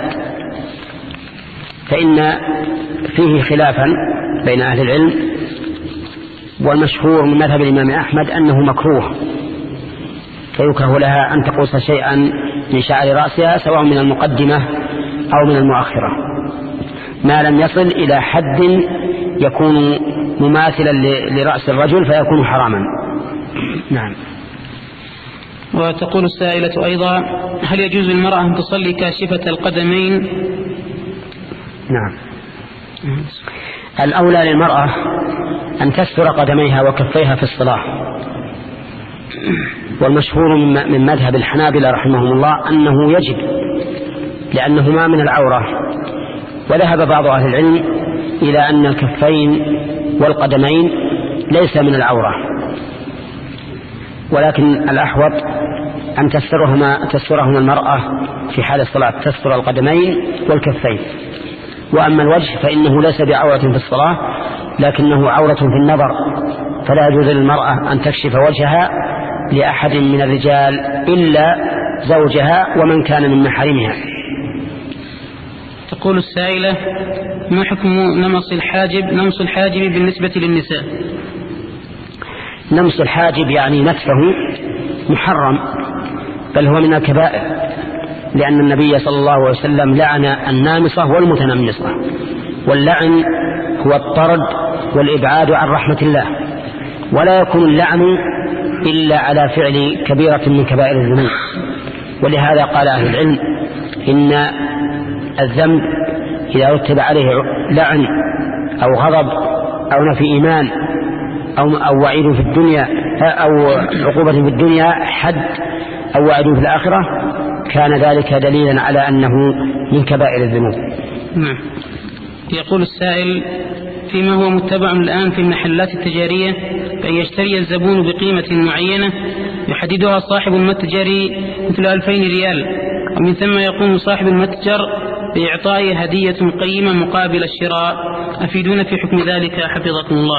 فإن فيه خلافا بين أهل العلم، والمشهور من مذهب الإمام أحمد أنه مكروه، فيكره لها أن تقص شيئا من شعر رأسها سواء من المقدمة أو من المؤخرة، ما لم يصل إلى حد يكون مماثلا لرأس الرجل فيكون حراما. نعم. وتقول السائلة أيضا: هل يجوز للمرأة أن تصلي كاشفة القدمين؟ نعم. الأولى للمرأة أن تستر قدميها وكفيها في الصلاة، والمشهور من مذهب الحنابلة رحمهم الله أنه يجب لأنهما من العورة، وذهب بعض أهل العلم إلى أن الكفين والقدمين ليس من العورة، ولكن الأحوط أن تسترهما, تسترهما المرأة في حال الصلاة، تستر القدمين والكفين. وأما الوجه فإنه ليس بعورة في الصلاة لكنه عورة في النظر، فلا يجوز للمرأة أن تكشف وجهها لأحد من الرجال إلا زوجها ومن كان من محارمها. تقول السائلة: ما حكم نمص الحاجب نمص الحاجب بالنسبة للنساء؟ نمص الحاجب يعني نتفه محرم، بل هو من الكبائر، لأن النبي صلى الله عليه وسلم لعن النامصة والمتنمصة، واللعن هو الطرد والإبعاد عن رحمة الله، ولا يكون اللعن إلا على فعل كبيرة من كبائر الذنوب. ولهذا قال أهل العلم إن الذنب إذا رتب عليه لعن أو غضب أو نفي إيمان أو, أو وعيد في الدنيا أو عقوبة في الدنيا حد أو وعيد في الآخرة كان ذلك دليلا على أنه من كبائر الذنوب. نعم. يقول السائل: فيما هو متبع الآن في المحلات التجارية فأن يشتري الزبون بقيمة معينة يحددها صاحب المتجر مثل ألفين ريال، ومن ثم يقوم صاحب المتجر بإعطائه هدية قيمة مقابل الشراء، أفيدون في حكم ذلك حفظكم الله.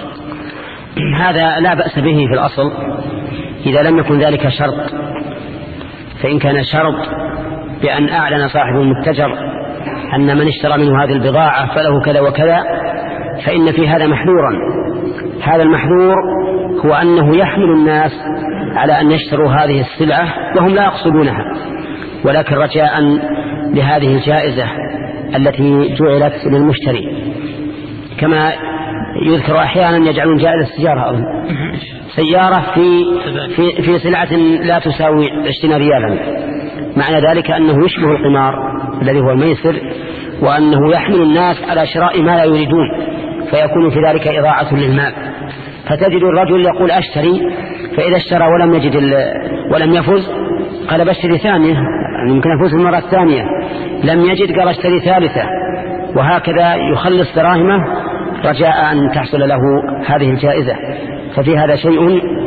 هذا لا بأس به في الأصل إذا لم يكن ذلك شرط، فإن كان شرط بأن أعلن صاحب المتجر أن من اشترى منه هذه البضاعة فله كذا وكذا فإن في هذا محذورا. هذا المحذور هو أنه يحمل الناس على أن يشتروا هذه السلعة وهم لا يقصدونها، ولكن رجاء لهذه الجائزة التي جعلت للمشتري، كما يذكر أحيانا يجعلون جائزة سيارة أو سيارة في, في, في سلعة لا تساوي عشرين ريالا، معنى ذلك أنه يشبه القمار الذي هو الميسر، وأنه يحمل الناس على شراء ما لا يريدون، فيكون في ذلك إضاعة للمال. فتجد الرجل يقول أشتري، فإذا اشترى ولم يجد ولم يفوز قال بشتري ثانية، يعني يمكن يفوز المرة الثانية، لم يجد قال اشتري ثالثة، وهكذا يخلص دراهمه رجاء أن تحصل له هذه الجائزة. ففي هذا شيء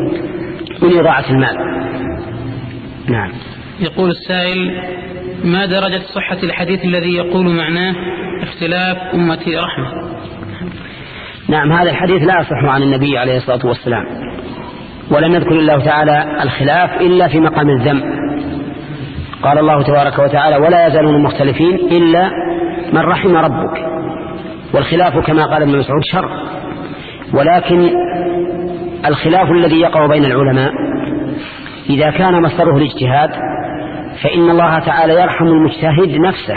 من إضاعة المال. نعم. يقول السائل: ما درجة صحة الحديث الذي يقول معناه اختلاف أمتي رحمة؟ نعم، هذا الحديث لا يصح عن النبي عليه الصلاة والسلام، ولم يذكر الله تعالى الخلاف إلا في مقام الذم. قال الله تبارك وتعالى: ولا يزالون مختلفين إلا من رحم ربك. والخلاف كما قال ابن مسعود شر، ولكن الخلاف الذي يقع بين العلماء إذا كان مصدره الاجتهاد فإن الله تعالى يرحم المجتهد نفسه،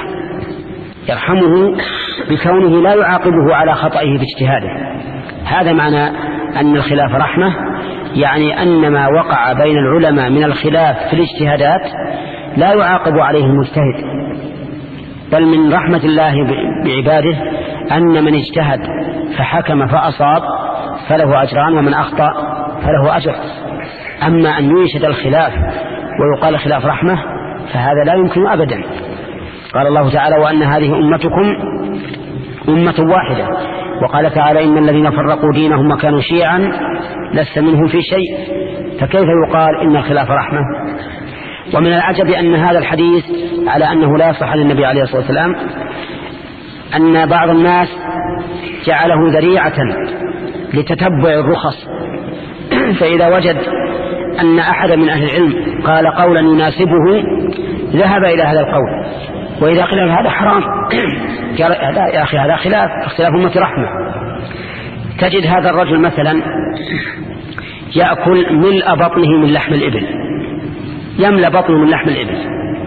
يرحمه بكونه لا يعاقبه على خطئه باجتهاده. هذا معنى أن الخلاف رحمة، يعني أن ما وقع بين العلماء من الخلاف في الاجتهادات لا يعاقب عليه المجتهد، بل من رحمة الله بعباده أن من اجتهد فحكم فأصاب فله أجران ومن أخطأ فله أجر. أما أن ينشد الخلاف ويقال خلاف رحمة فهذا لا يمكن أبدا. قال الله تعالى: وأن هذه أمتكم أمة واحدة، وقال تعالى: إن الذين فرقوا دينهم وكانوا شيعا لست منهم في شيء، فكيف يقال إن الخلاف رحمة؟ ومن العجب أن هذا الحديث على أنه لا يصح للنبي عليه الصلاة والسلام أن بعض الناس جعله ذريعة لتتبع الرخص، فإذا وجد أن أحد من أهل العلم قال قولا يناسبه ذهب إلى هذا القول، وإذا قيل هذا حرام قال يا أخي هذا خلاف اختلاف أمة رحمة. تجد هذا الرجل مثلا يأكل ملء بطنه من لحم الإبل، يملأ بطنه من لحم الإبل،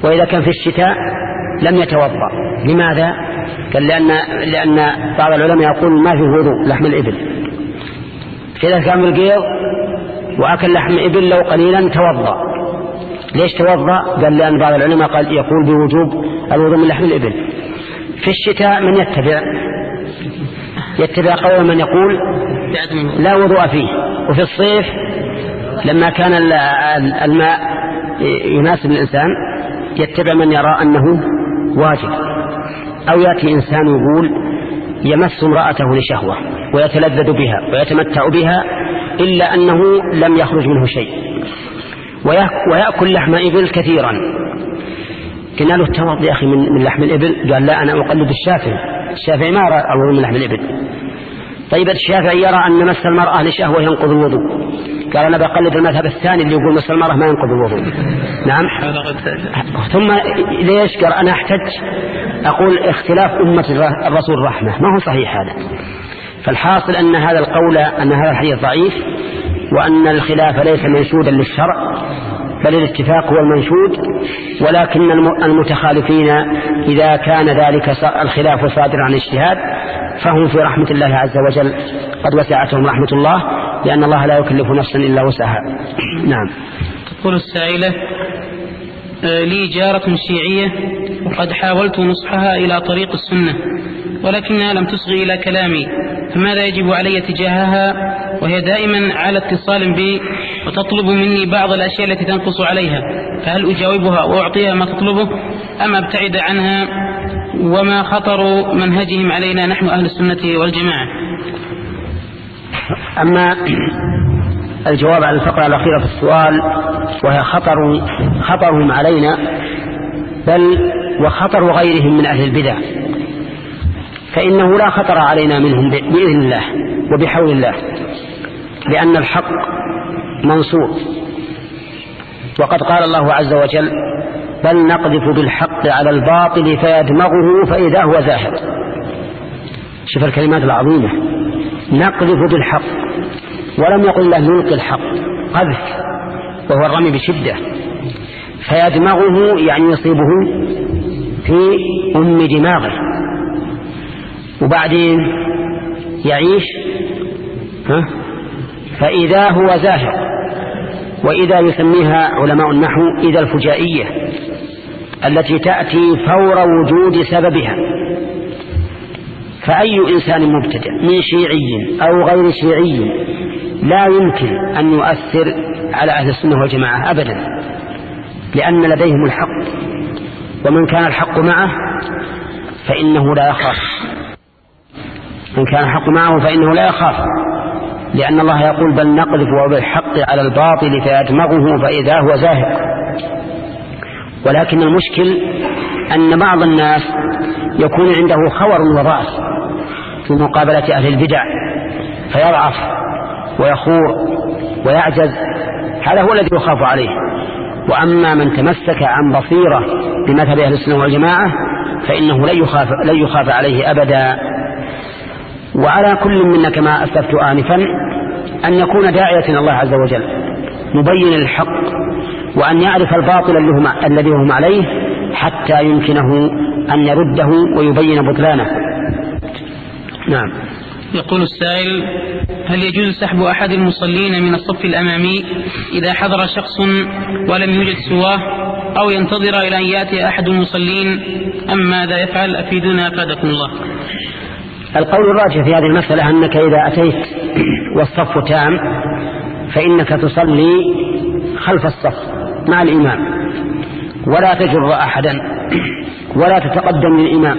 وإذا كان في الشتاء لم يتوضأ. لماذا؟ قال لأن, لأن بعض العلماء يقول ما في وضوء لحم الإبل، فإذا كان بالقيض وأكل لحم إبل لو قليلا توضأ. ليش توضأ؟ قال لأن بعض العلماء قال يقول بوجوب الوضوء من لحم الإبل. في الشتاء من يتبع يتبع قول من يقول لا وضوء فيه. وفي الصيف لما كان الماء يناسب الإنسان يتبع من يرى أنه واجب. أو يأتي إنسان يقول يمس امرأته لشهوة ويتلذذ بها ويتمتع بها إلا أنه لم يخرج منه شيء ويأكل لحم إبل كثيرا. قلنا له التوضأ يا أخي من لحم الإبل؟ قال لا، أنا أقلد الشافعي. الشافعي ما رأى الوضوء من لحم الإبل. طيب الشافعي يرى أن مس المرأة لشهوة ينقض الوضوء، قال أنا بقلد المذهب الثاني اللي يقول مس المرأة ما ينقض الوضوء. نعم. ثم ليش؟ قال أنا أحتج أقول اختلاف أمة الرسول رحمة، ما هو صحيح هذا. فالحاصل أن هذا القول أن هذا الحديث ضعيف، وأن الخلاف ليس منشودا للشرع بل الاتفاق هو المنشود، ولكن المتخالفين إذا كان ذلك الخلاف صادر عن اجتهاد فهم في رحمة الله عز وجل قد وسعتهم رحمة الله، لأن الله لا يكلف نفسا إلا وسعها. نعم. تقول السائلة: لي جارة شيعية وقد حاولت نصحها إلى طريق السنة ولكنها لم تصغي إلى كلامي، فماذا يجب علي تجاهها وهي دائما على اتصال بي وتطلب مني بعض الأشياء التي تنقص عليها؟ فهل أجاوبها وأعطيها ما تطلبه أم أبتعد عنها؟ وما خطر منهجهم علينا نحن أهل السنة والجماعة؟ أما الجواب على الفقرة الأخيرة في السؤال وهي خطر خطرهم علينا بل وخطر غيرهم من أهل البدع، فإنه لا خطر علينا منهم بإذن الله وبحول الله، لأن الحق منصور. وقد قال الله عز وجل: بل نقذف بالحق على الباطل فيدمغه فإذا هو زاهق. شوف الكلمات العظيمة، نقذف بالحق، ولم يقل الله نلقي الحق، قذف وهو الرمي بشدة. فيدمغه يعني يصيبه في أم دماغه، وبعدين يعيش ها فإذا هو زاهق. وإذا يسميها علماء النحو إذا الفجائية التي تأتي فور وجود سببها. فأي إنسان مبتدع من شيعي أو غير شيعي لا يمكن أن يؤثر على أهل السنة والجماعة أبدا، لأن لديهم الحق، ومن كان الحق معه فإنه لا يخاف. من كان الحق معه فإنه لا يخاف، لأن الله يقول: بل نقذف بالحق على الباطل فيدمغه فإذا هو زاهق. ولكن المشكل أن بعض الناس يكون عنده خور وضعف في مقابلة أهل البدع، فيضعف ويخور ويعجز. هذا هو الذي يخاف عليه. وأما من تمسك عن بصيرة بمذهب أهل السنة والجماعة فإنه لن يخاف, لن يخاف عليه أبدا. وعلى كل منا كما أسلفت آنفا أن يكون داعية إلى الله عز وجل مبين الحق، وأن يعرف الباطل الذي هم عليه حتى يمكنه أن يرده ويبين بطلانه. نعم. يقول السائل: هل يجوز سحب أحد المصلين من الصف الأمامي إذا حضر شخص ولم يوجد سواه، أو ينتظر إلى أن يأتي أحد المصلين، أم ماذا يفعل؟ أفيدنا أفادكم الله. القول الراجح في هذه المسألة أنك إذا أتيت والصف تام فإنك تصلي خلف الصف مع الإمام، ولا تجر أحدا ولا تتقدم للإمام،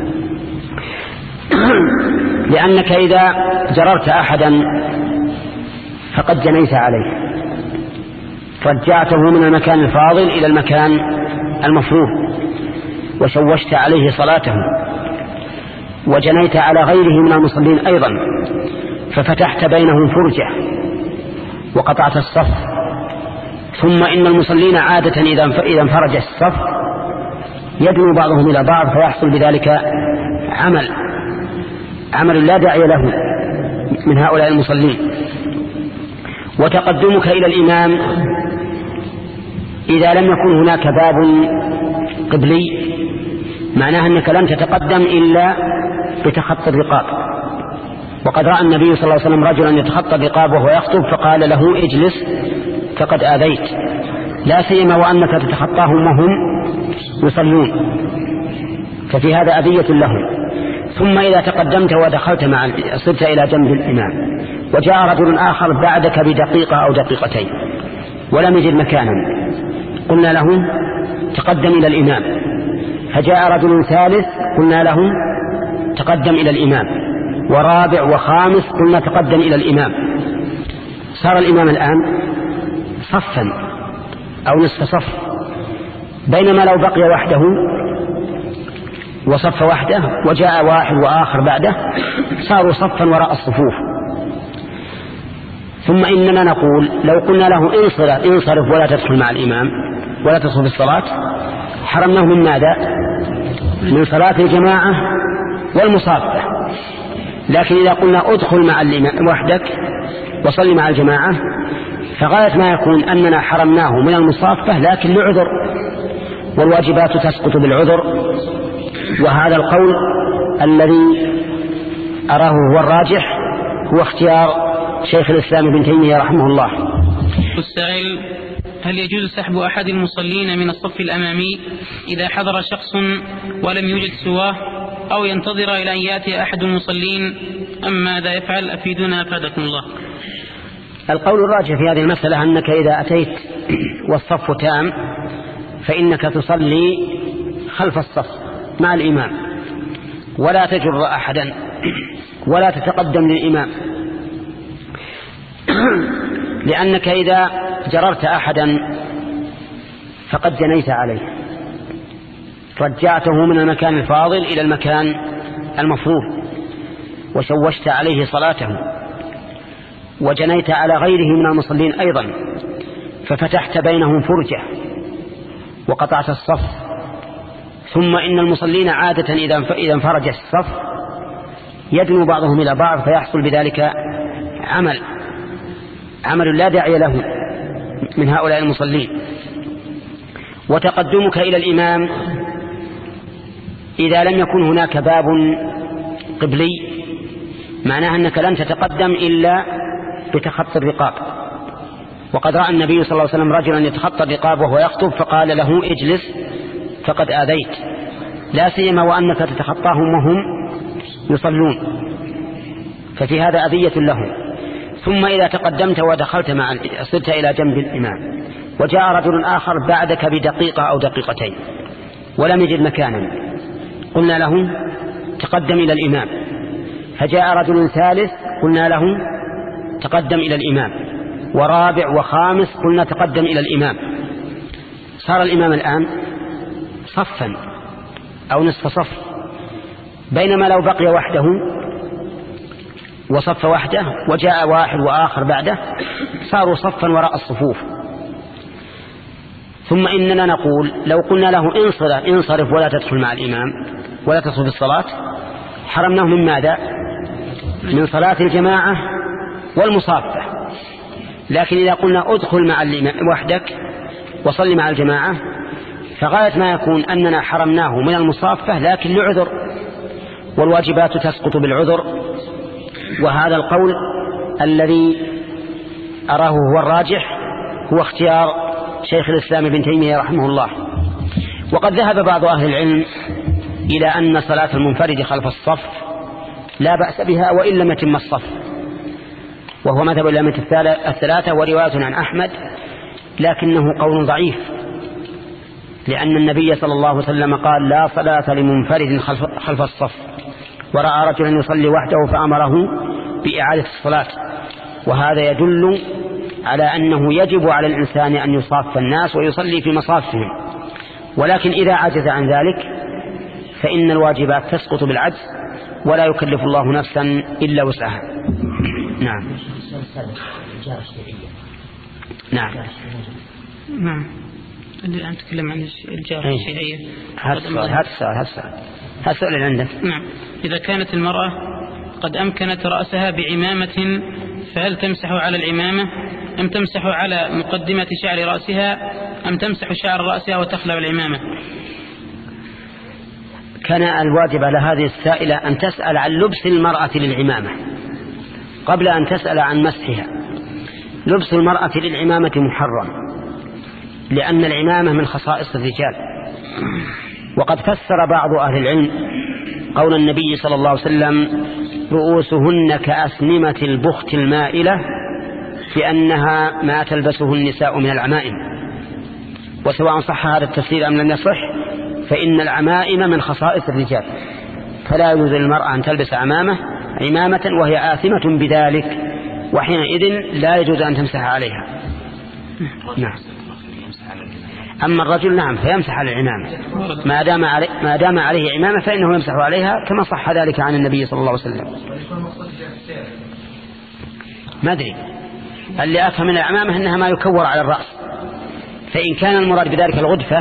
لأنك إذا جررت أحدا فقد جنيت عليه، رجعته من المكان الفاضل إلى المكان المفروض، وشوشت عليه صلاته، وجنيت على غيره من المصلين أيضا، ففتحت بينهم فرجة وقطعت الصف. ثم إن المصلين عادة إذا انفرج الصف يدنو بعضهم إلى بعض، فيحصل بذلك عمل عمل لا داعي له من هؤلاء المصلين. وتقدمك إلى الإمام إذا لم يكن هناك باب قبلي معناها أنك لن تتقدم إلا بتخطي الرقاب. وقد رأى النبي صلى الله عليه وسلم رجلا يتخطى الرقاب وهو يخطب فقال له اجلس فقد آذيت، لا سيما وأنك تتخطاهم وهم يصلون، ففي هذا أذية لهم. ثم إذا تقدمت ودخلت مع صرت إلى جنب الإمام وجاء رجل آخر بعدك بدقيقة أو دقيقتين ولم يجد مكانا، قلنا له تقدم إلى الإمام. فجاء رجل ثالث قلنا له تقدم إلى الإمام، ورابع وخامس قلنا تقدم إلى الإمام. صار الإمام الآن صفا أو نصف صف، بينما لو بقي وحده وصف وحده وجاء واحد وآخر بعده صاروا صفا وراء الصفوف. ثم إننا نقول لو قلنا له انصرف, انصرف ولا تدخل مع الإمام ولا تدخل في الصلاة حرمناه من ماذا؟ من صلاة الجماعة والمصافة. لكن إذا قلنا ادخل مع الإمام وحدك وصل مع الجماعة فغاية ما يكون أننا حرمناه من المصافة لكن لعذر، والواجبات تسقط بالعذر. وهذا القول الذي أراه هو الراجح هو اختيار شيخ الإسلام ابن تيمية رحمه الله. السائل: هل يجوز سحب أحد المصلين من الصف الأمامي إذا حضر شخص ولم يوجد سواه، أو ينتظر إلى أن يأتي أحد المصلين، أم ماذا يفعل؟ أفيدنا أفادكم الله. القول الراجح في هذه المسألة أنك إذا أتيت والصف تام فإنك تصلي خلف الصف مع الإمام ولا تجر أحدا ولا تتقدم للإمام، لأنك إذا جررت أحدا فقد جنيت عليه، رجعته من المكان الفاضل إلى المكان المفروض وشوشت عليه صلاته، وجنيت على غيره من المصلين أيضا، ففتحت بينهم فرجة وقطعت الصف. ثم إن المصلين عادة إذا انفرج الصف يدنو بعضهم إلى بعض فيحصل بذلك عمل عمل لا داعي له من هؤلاء المصلين. وتقدمك إلى الإمام إذا لم يكن هناك باب قبلي معناها أنك لن تتقدم إلا بتخطي الرقاب. وقد رأى النبي صلى الله عليه وسلم رجلا يتخطى الرقاب وهو يخطب فقال له اجلس فقد آذيت، لا سيما وأنك تتخطاهم وهم يصلون، ففي هذا أذية لهم. ثم إذا تقدمت ودخلت مع صرت إلى جنب الإمام وجاء رجل آخر بعدك بدقيقة أو دقيقتين ولم يجد مكانا، قلنا له تقدم إلى الإمام. فجاء رجل ثالث قلنا له تقدم إلى الإمام، ورابع وخامس قلنا تقدم إلى الإمام. صار الإمام الآن صفا أو نصف صف، بينما لو بقي وحده وصف وحده وجاء واحد وآخر بعده صاروا صفا وراء الصفوف. ثم إننا نقول لو قلنا له انصرف, انصرف ولا تدخل مع الإمام ولا تدخل في الصلاة حرمناه من ماذا؟ من صلاة الجماعة والمصافة. لكن إذا قلنا ادخل مع الإمام وحدك وصل مع الجماعة فغاية ما يكون أننا حرمناه من المصافة لكن لعذر، والواجبات تسقط بالعذر. وهذا القول الذي أراه هو الراجح هو اختيار شيخ الإسلام ابن تيمية رحمه الله. وقد ذهب بعض أهل العلم إلى أن صلاة المنفرد خلف الصف لا بأس بها وإن لم يتم الصف، وهو مذهب الأئمة الثلاثة ورواية عن أحمد، لكنه قول ضعيف، لأن النبي صلى الله عليه وسلم قال لا صلاة لمنفرد خلف, خلف الصف، ورأى رجلا يصلي وحده فأمره بإعادة الصلاة. وهذا يدل على أنه يجب على الإنسان أن يصاف الناس ويصلي في مصافهم، ولكن إذا عجز عن ذلك فإن الواجبات تسقط بالعجز ولا يكلف الله نفسا إلا وسعها. نعم نعم نعم الآن نتكلم عن الجارة الشيعية. هذا السؤال هذا السؤال هذا السؤال هذا السؤال اللي عندك. نعم. إذا كانت المرأة قد أمكنت رأسها بعمامة فهل تمسح على العمامة أم تمسح على مقدمة شعر رأسها أم تمسح شعر رأسها وتخلع العمامة؟ كان الواجب على هذه السائلة أن تسأل عن لبس المرأة للعمامة قبل أن تسأل عن مسحها. لبس المرأة للعمامة محرم، لأن العمامة من خصائص الرجال. وقد فسر بعض أهل العلم قول النبي صلى الله عليه وسلم: رؤوسهن كأسنمة البخت المائلة، لأنها ما تلبسه النساء من العمائم. وسواء صح هذا التفسير أم لم يصح، فإن العمائم من خصائص الرجال، فلا يجوز للمرأة أن تلبس عمامة عمامة وهي آثمة بذلك، وحينئذ لا يجوز أن تمسح عليها. نعم. أما الرجل نعم فيمسح على العمامة ما دام عليه, ما دام عليه عمامة فإنه يمسح عليها، كما صح ذلك عن النبي صلى الله عليه وسلم. ما أدري، اللي أفهم من العمامة أنها ما يكور على الرأس، فإن كان المراد بذلك الغدفة،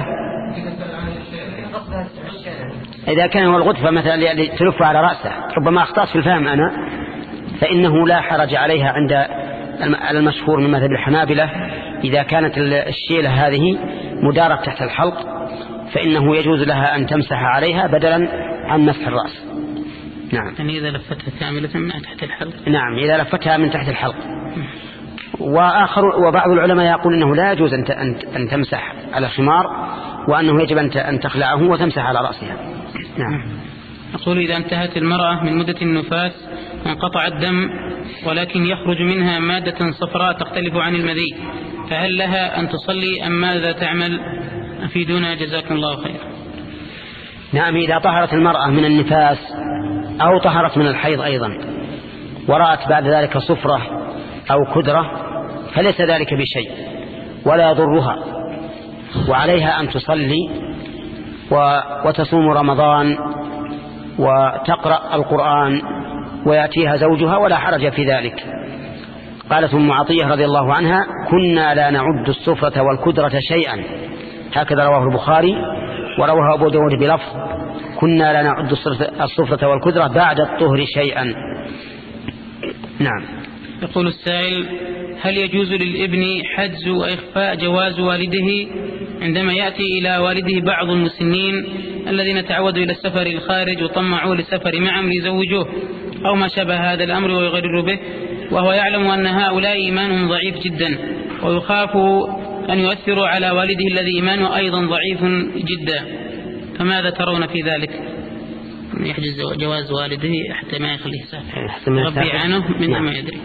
إذا كان هو الغدفة مثلا اللي تلف على رأسه، ربما أخطأت في الفهم أنا، فإنه لا حرج عليها عند المشهور من مذهب الحنابلة. إذا كانت الشيلة هذه مدارة تحت الحلق فإنه يجوز لها أن تمسح عليها بدلا عن مسح الرأس. نعم. يعني إذا لفتها كاملة من تحت الحلق. نعم، إذا لفتها من تحت الحلق. وآخر وبعض العلماء يقول إنه لا يجوز أن تمسح على الخمار، وأنه يجب أن تخلعه وتمسح على رأسها. نعم. أقول إذا انتهت المرأة من مدة النفاس وانقطع الدم ولكن يخرج منها مادة صفراء تختلف عن المذي، فهل لها أن تصلي أم ماذا تعمل؟ أفيدونا جزاكم الله خير. نعم، إذا طهرت المرأة من النفاس أو طهرت من الحيض أيضا ورأت بعد ذلك صفرة أو كدرة فليس ذلك بشيء ولا يضرها، وعليها أن تصلي وتصوم رمضان وتقرأ القرآن ويأتيها زوجها ولا حرج في ذلك. قالت أم عطية رضي الله عنها: كنا لا نعد الصفرة والكدرة شيئا، هكذا رواه البخاري ورواه أبو داود بلفظ: كنا لا نعد الصفرة والكدرة بعد الطهر شيئا. نعم. يقول السائل: هل يجوز للابن حجز وإخفاء جواز والده عندما يأتي إلى والده بعض المسنين الذين تعودوا إلى السفر الخارج وطمعوا للسفر معهم ليزوجوه أو ما شابه هذا الأمر ويغرر به، وهو يعلم أن هؤلاء إيمانهم ضعيف جدا ويخاف أن يؤثروا على والده الذي إيمانه أيضا ضعيف جدا، فماذا ترون في ذلك؟ يحجز جواز والده حتى ما يخليه يسافر ربي عنه من نعم. ما يدري.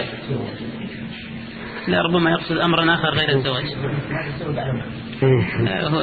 لا، ربما يقصد أمرا آخر غير الزواج. هو,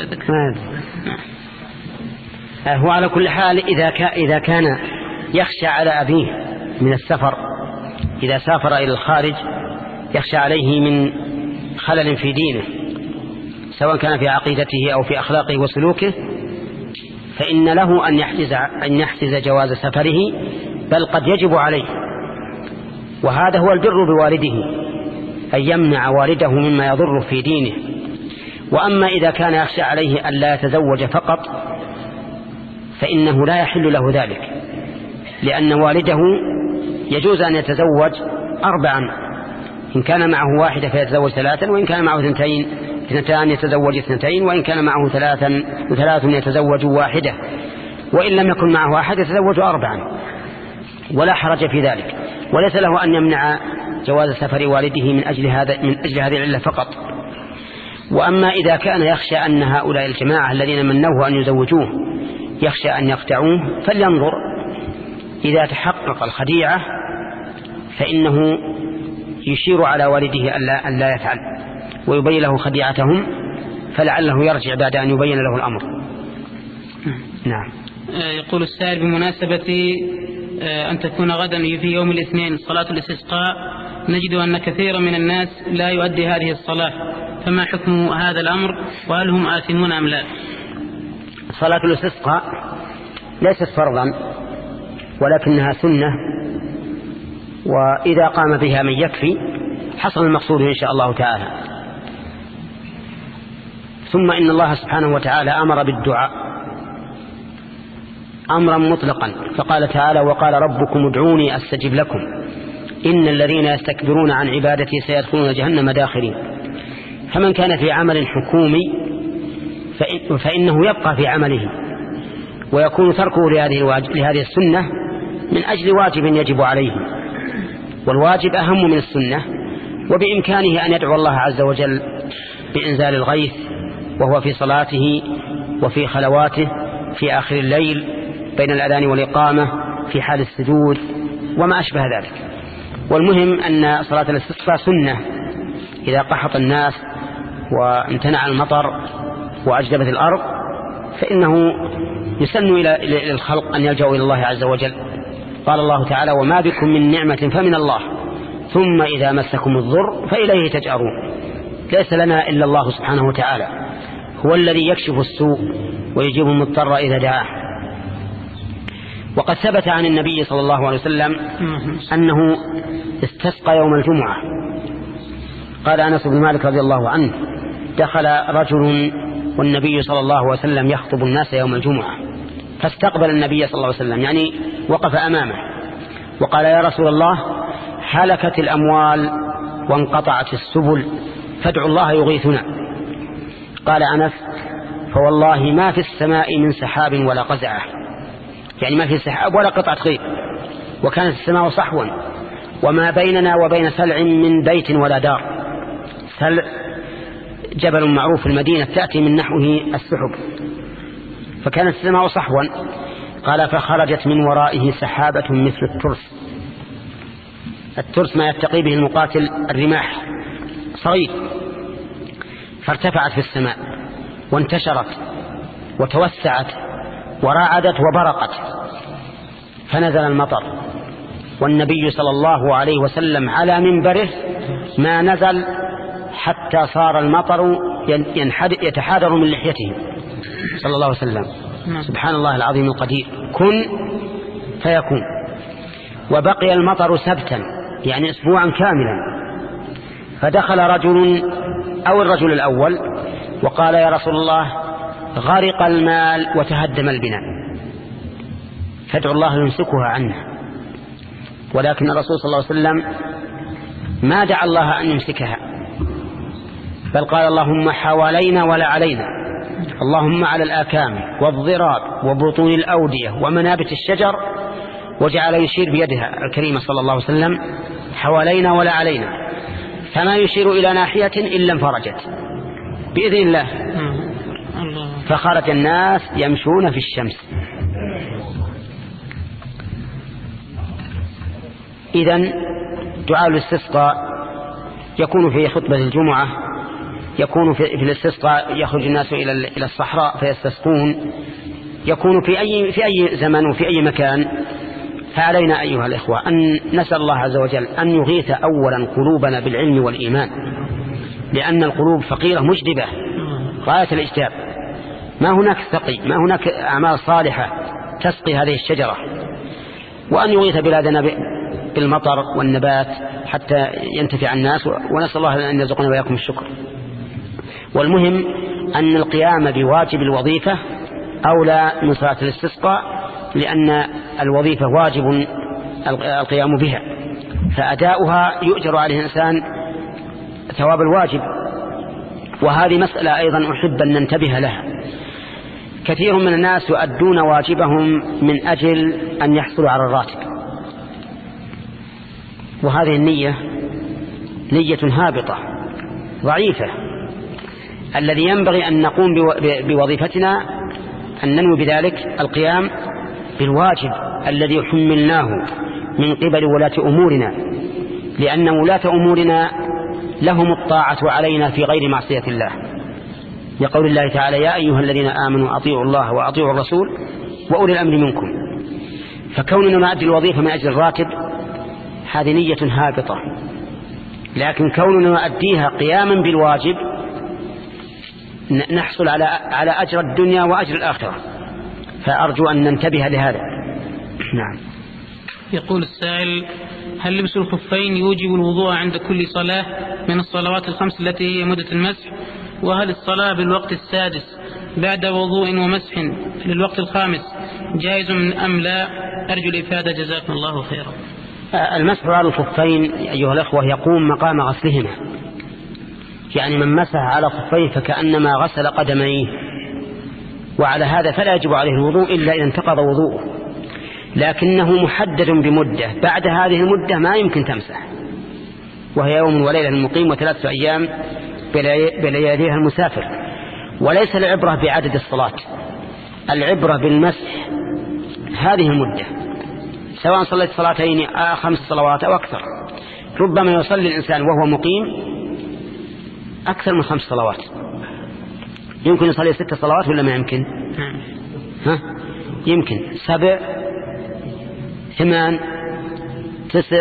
هو على كل حال إذا إذا كان يخشى على أبيه من السفر، إذا سافر إلى الخارج يخشى عليه من خلل في دينه سواء كان في عقيدته أو في أخلاقه وسلوكه، فإن له أن يحجز أن يحجز جواز سفره، بل قد يجب عليه. وهذا هو البر بوالده، أن يمنع والده مما يضر في دينه. وأما إذا كان يخشى عليه أن لا يتزوج فقط فإنه لا يحل له ذلك، لأن والده يجوز أن يتزوج أربعا، إن كان معه واحدة فيتزوج ثلاثا، وإن كان معه اثنتين اثنتان يتزوج اثنتين، وإن كان معه ثلاثا وثلاث يتزوج واحدة، وإن لم يكن معه أحد يتزوج أربعا، ولا حرج في ذلك. وليس له أن يمنع جواز سفر والده من أجل هذا من أجل هذه العلة فقط. وأما إذا كان يخشى أن هؤلاء الجماعة الذين منوه أن يزوجوه يخشى أن يخدعوه، فلينظر، إذا تحقق الخديعة فإنه يشير على والده أن لا يفعل ويبين له خديعتهم، فلعله يرجع بعد أن يبين له الأمر. نعم. يقول السائل: بمناسبة أن تكون غدا في يوم الاثنين صلاة الاستسقاء، نجد أن كثيرا من الناس لا يؤدي هذه الصلاة، فما حكم هذا الأمر وهل هم آثمون أم لا؟ صلاة الاستسقاء ليست فرضا ولكنها سنة، وإذا قام بها من يكفي حصل المقصود إن شاء الله تعالى. ثم إن الله سبحانه وتعالى أمر بالدعاء أمرا مطلقا، فقال تعالى: وقال ربكم ادعوني أستجب لكم إن الذين يستكبرون عن عبادتي سيدخلون جهنم داخرين. فمن كان في عمل حكومي فإنه يبقى في عمله، ويكون تركه لهذه, لهذه السنة من أجل واجب يجب عليه، والواجب أهم من السنة، وبإمكانه أن يدعو الله عز وجل بإنزال الغيث وهو في صلاته وفي خلواته في آخر الليل بين الأذان والإقامة في حال السجود وما أشبه ذلك. والمهم أن صلاة الاستسقاء سنة إذا قحط الناس وامتنع المطر وأجدبت الأرض، فإنه يسن إلى الخلق أن يلجأوا إلى الله عز وجل. قال الله تعالى: وما بكم من نعمة فمن الله ثم إذا مسكم الضر فإليه تجأرون. ليس لنا إلا الله سبحانه وتعالى، هو الذي يكشف السوء ويجيب المضطر إذا دعاه. وقد ثبت عن النبي صلى الله عليه وسلم أنه استسقى يوم الجمعة. قال أنس بن مالك رضي الله عنه: دخل رجل والنبي صلى الله عليه وسلم يخطب الناس يوم الجمعة، فاستقبل النبي صلى الله عليه وسلم، يعني وقف أمامه وقال: يا رسول الله، هلكت الأموال وانقطعت السبل، فادعوا الله يغيثنا. قال أنس: فوالله ما في السماء من سحاب ولا قزعة، يعني ما في سحاب ولا قطعة غيث، وكانت السماء صحوا، وما بيننا وبين سلع من بيت ولا دار. سلع جبل معروف في المدينة تأتي من نحوه السحب، فكانت السماء صحوا. قال: فخرجت من ورائه سحابة مثل الترس. الترس ما يتقي به المقاتل الرماح، صغير، فارتفعت في السماء وانتشرت وتوسعت وراعدت وبرقت، فنزل المطر، والنبي صلى الله عليه وسلم على منبره ما نزل حتى صار المطر يتحادر من لحيته صلى الله عليه وسلم. سبحان الله العظيم القدير، كن فيكون. وبقي المطر سبتا، يعني أسبوعا كاملا. فدخل رجل أو الرجل الأول وقال: يا رسول الله، غرق المال وتهدم البناء، فادعوا الله يمسكها عنه. ولكن الرسول صلى الله عليه وسلم ما دعا الله أن يمسكها، بل قال: اللهم حوالينا ولا علينا، اللهم على الآكام والضراب وبطون الأودية ومنابت الشجر، وجعل يشير بيدها الكريمة صلى الله عليه وسلم: حوالينا ولا علينا، فما يشير إلى ناحية إلا انفرجت بإذن الله. فخرج الناس يمشون في الشمس. إذن دعاء الاستسقاء يكون في خطبة الجمعة، يكون في الاستسقاء يخرج الناس إلى إلى الصحراء فيستسقون، يكون في أي في أي زمن وفي أي مكان. فعلينا أيها الإخوة أن نسأل الله عز وجل أن يغيث أولا قلوبنا بالعلم والإيمان، لأن القلوب فقيرة مجدبة غاية الإجداب، ما هناك سقي، ما هناك أعمال صالحة تسقي هذه الشجرة. وأن يغيث بلادنا بالمطر والنبات حتى ينتفع الناس، ونسأل الله أن يرزقنا وإياكم الشكر. والمهم أن القيام بواجب الوظيفة أولى من صلاة الاستسقاء، لأن الوظيفة واجب القيام بها، فأداؤها يؤجر عليه الإنسان ثواب الواجب. وهذه مسألة أيضا أحب أن ننتبه لها. كثير من الناس يؤدون واجبهم من أجل أن يحصلوا على الراتب، وهذه النية نية هابطة ضعيفة. الذي ينبغي أن نقوم بوظيفتنا أن ننوي بذلك القيام بالواجب الذي حملناه من قبل ولاة أمورنا، لأن ولاة أمورنا لهم الطاعة علينا في غير معصية الله، لقول الله تعالى: يا أيها الذين آمنوا أطيعوا الله وأطيعوا الرسول وأولي الأمر منكم. فكوننا نؤدي الوظيفة من أجل الراتب هذه نية هابطة، لكن كوننا نؤديها قياما بالواجب نحصل على على أجر الدنيا وأجر الآخرة. فأرجو أن ننتبه لهذا. نعم. يقول السائل: هل لبس الخفين يوجب الوضوء عند كل صلاة من الصلوات الخمس التي هي مدة المسح؟ وهل الصلاة بالوقت السادس بعد وضوء ومسح للوقت الخامس جائز أم لا؟ أرجو الإفادة جزاكم الله خيرا. المسح على الخفين أيها الأخوة يقوم مقام غسلهما، يعني من مسح على خفين فكأنما غسل قدميه، وعلى هذا فلا يجب عليه الوضوء إلا إذا انتقض وضوءه، لكنه محدد بمدة، بعد هذه المدة ما يمكن تمسح، وهي يوم وليلة المقيم وثلاثة أيام بلياليها المسافر. وليس العبرة بعدد الصلاة، العبرة بالمسح هذه المدة، سواء صليت صلاتين خمس صلوات أو أكثر. ربما يصلي الإنسان وهو مقيم أكثر من خمس صلوات، يمكن يصلي ست صلوات ولا ما يمكن؟ ها؟ يمكن سبع، ثمان، تسع،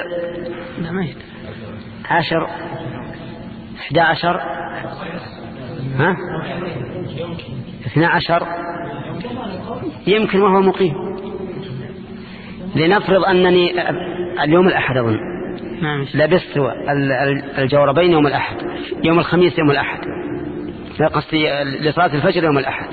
عشر، احدى عشر، ها؟ اثنى عشر، يمكن وهو مقيم. لنفرض أنني اليوم الأحد أظن لبست الجوربين يوم الأحد، يوم الخميس يوم الأحد، قصدي لصلاة الفجر يوم الأحد،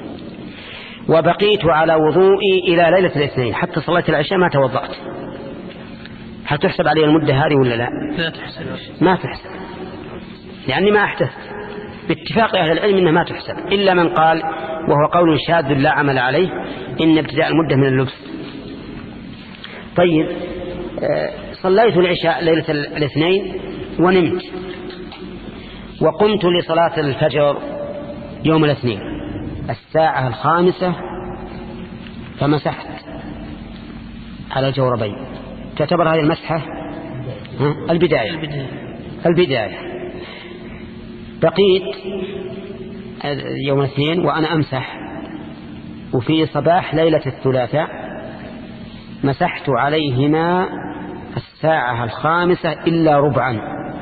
وبقيت على وضوئي إلى ليلة الاثنين حتى صليت العشاء ما توضأت، هل تحسب علي المدة هذه ولا لا؟ لا تحسب. ما تحسب، لأني ما أحدثت، باتفاق أهل العلم إنها ما تحسب، إلا من قال وهو قول شاذ لا عمل عليه إن ابتداء المدة من اللبس. طيب، صليت العشاء ليلة الاثنين ونمت، وقمت لصلاة الفجر يوم الاثنين الساعة الخامسة فمسحت على الجوربين، تعتبر هذه المسحة البداية البداية. بقيت يوم الاثنين وأنا أمسح، وفي صباح ليلة الثلاثاء مسحت عليهما الساعة الخامسة إلا ربعا،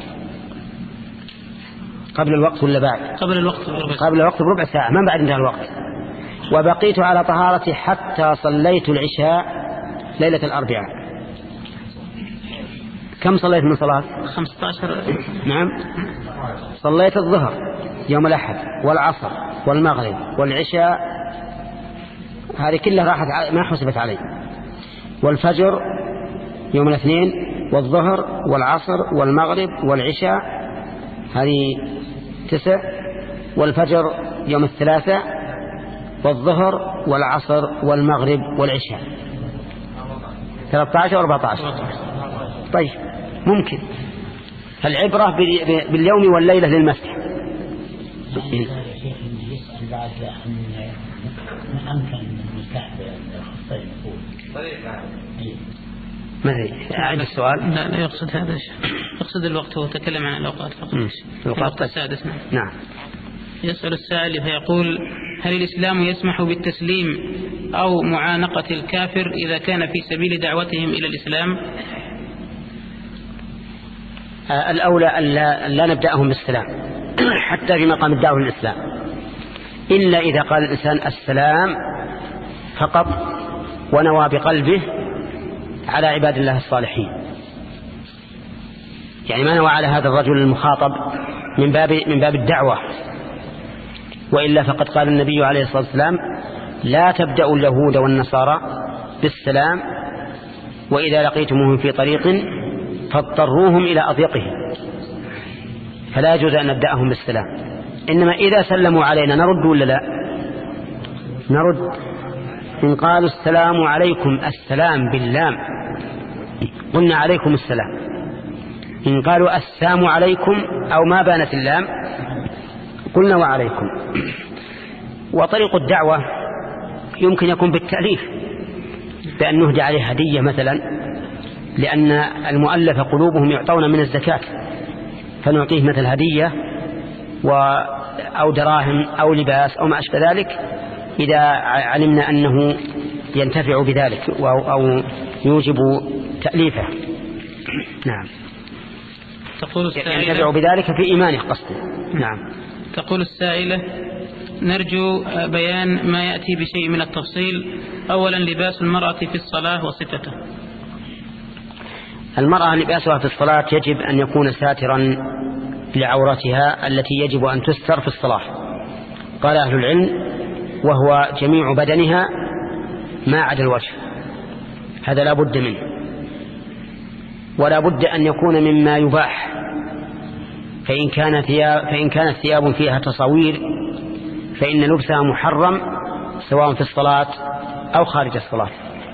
قبل الوقت ولا بعد؟ قبل الوقت بربع ساعة. قبل الوقت بربع ساعة، ما بعد انتهى الوقت. وبقيت على طهارتي حتى صليت العشاء ليلة الأربعاء. كم صليت من صلاة؟ خمسة عشر. نعم، صليت الظهر يوم الأحد والعصر والمغرب والعشاء، هذه كلها راحت ما حسبت علي، والفجر يوم الاثنين والظهر والعصر والمغرب والعشاء هذه تسع، والفجر يوم الثلاثاء والظهر والعصر والمغرب والعشاء ثلاثة عشر وأربعة عشر. طيب، ممكن العبرة باليوم والليلة للمسح. ما ادري، اعيد السؤال. لا لا يقصد هذا الشيء، يقصد الوقت، هو تكلم عن الاوقات فقط. الوقت السادس. نعم. نعم. يسأل السائل فيقول: هل الإسلام يسمح بالتسليم أو معانقة الكافر إذا كان في سبيل دعوتهم إلى الإسلام؟ آه الأولى أن لا, لا نبدأهم بالسلام حتى في مقام الدعوة للإسلام، إلا إذا قال الإنسان السلام فقط ونوى بقلبه على عباد الله الصالحين، يعني ما نوى على هذا الرجل المخاطب من باب من باب الدعوة. وإلا فقد قال النبي عليه الصلاة والسلام: لا تبدأوا اليهود والنصارى بالسلام، وإذا لقيتموهم في طريق فاضطروهم إلى أضيقهم، فلا يجوز أن نبدأهم بالسلام. إنما إذا سلموا علينا نرد ولا لا؟ نرد. إن قالوا السلام عليكم، السلام باللام، قلنا عليكم السلام. إن قالوا السلام عليكم أو ما بانت اللام قلنا وعليكم. وطريق الدعوة يمكن يكون بالتأليف، بأن نهدي عليه هدية مثلا، لأن المؤلف قلوبهم يعطون من الزكاة، فنعطيه مثل هدية و أو دراهم أو لباس أو ما أشبه ذلك، إذا علمنا أنه ينتفع بذلك أو يوجب تأليفه. نعم. تقول السائلة ينتفع بذلك في إيمانه قصده. نعم. تقول السائلة: نرجو بيان ما يأتي بشيء من التفصيل. أولا، لباس المرأة في الصلاة وصفته. المرأة لباسها في الصلاة يجب أن يكون ساترا لعورتها التي يجب أن تستر في الصلاة. قال أهل العلم: وهو جميع بدنها ما عدا الوجه، هذا لا بد منه، ولا بد أن يكون مما يباح. فإن كانت ثياب, فإن كانت ثياب فيها تصوير فإن لبسها محرم سواء في الصلاة أو خارج الصلاة.